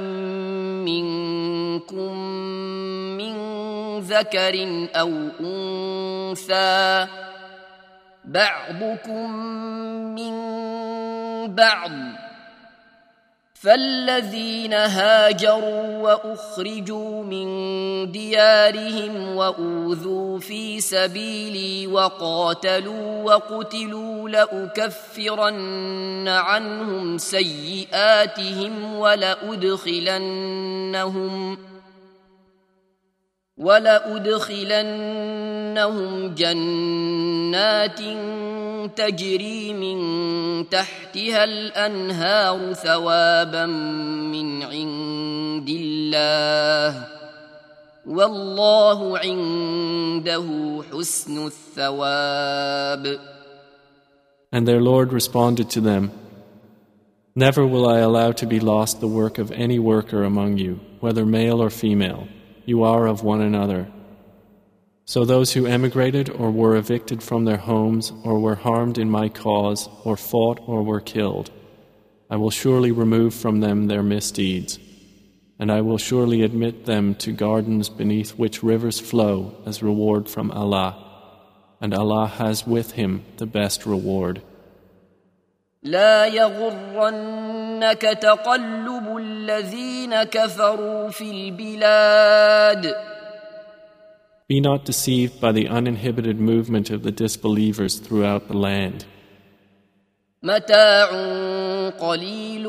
منكم من ذكر أو أنثى بعضكم من بعض فالذين هاجروا وأخرجوا من ديارهم وأوذوا في سبيلي وقاتلوا وقتلوا لأكفرن عنهم سيئاتهم ولأدخلنهم ولأدخلنهم جنات تجري من تحتها الأنهار ثوابا من عند الله والله عنده حسن الثواب. And their Lord responded to them, Never will I allow to be lost the work of any worker among you, whether male or female. You are of one another. So those who emigrated or were evicted from their homes or were harmed in my cause or fought or were killed, I will surely remove from them their misdeeds, and I will surely admit them to gardens beneath which rivers flow as reward from Allah, and Allah has with Him the best reward. لا يغرنك تقلب الذين كفروا في البلاد. Be not deceived by the uninhibited movement of the disbelievers throughout the land. متاع قليل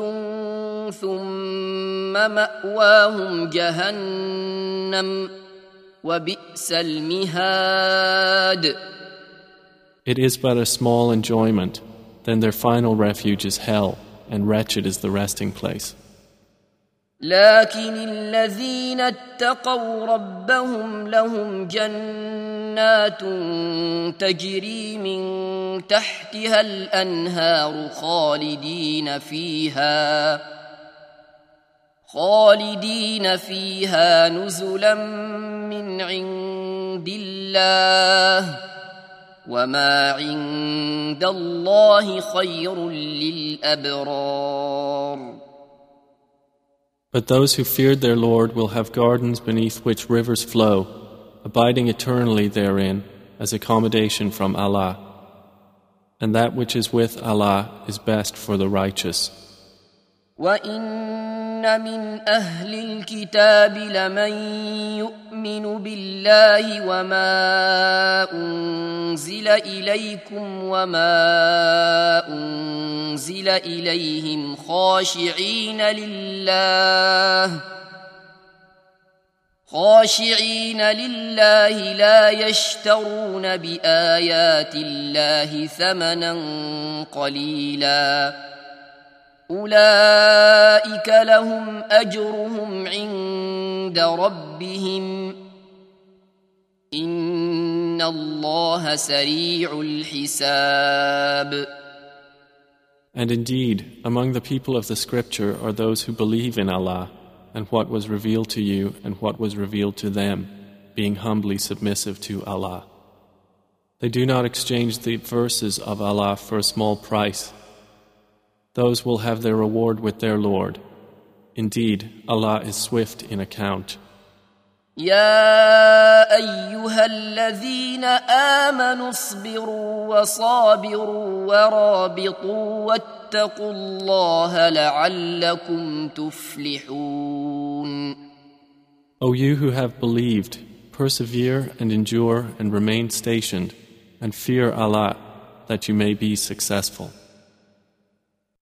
ثم مأواهم جهنم وبئس المهاد. It is but a small enjoyment, then their final refuge is hell, and wretched is the resting place. لكن الذين اتقوا ربهم لهم جنات تجري من تحتها الأنهار خالدين فيها خالدين فيها نزلا من عند الله وما عند الله خير للأبرار. But those who feared their Lord will have gardens beneath which rivers flow, abiding eternally therein as accommodation from Allah. And that which is with Allah is best for the righteous. وَإِنَّ مِنْ أَهْلِ الْكِتَابِ لَمَنْ يُؤْمِنُ بِاللَّهِ وَمَا أُنْزِلَ إِلَيْكُمْ وَمَا أُنْزِلَ إِلَيْهِمْ خَاشِعِينَ لِلَّهِ خاشعين لله لا يشترون بآيات الله ثمنا قليلا أولئك لهم أجرهم عند ربهم إن الله سريع الحساب. And indeed, among the people of the scripture are those who believe in Allah and what was revealed to you and what was revealed to them, being humbly submissive to Allah. They do not exchange the verses of Allah for a small price. Those will have their reward with their Lord. Indeed, Allah is swift in account. يا أيها الذين آمنوا اصبروا وصابروا ورابطوا واتقوا الله لعلكم تفلحون. O you who have believed, persevere and endure and remain stationed, and fear Allah that you may be successful.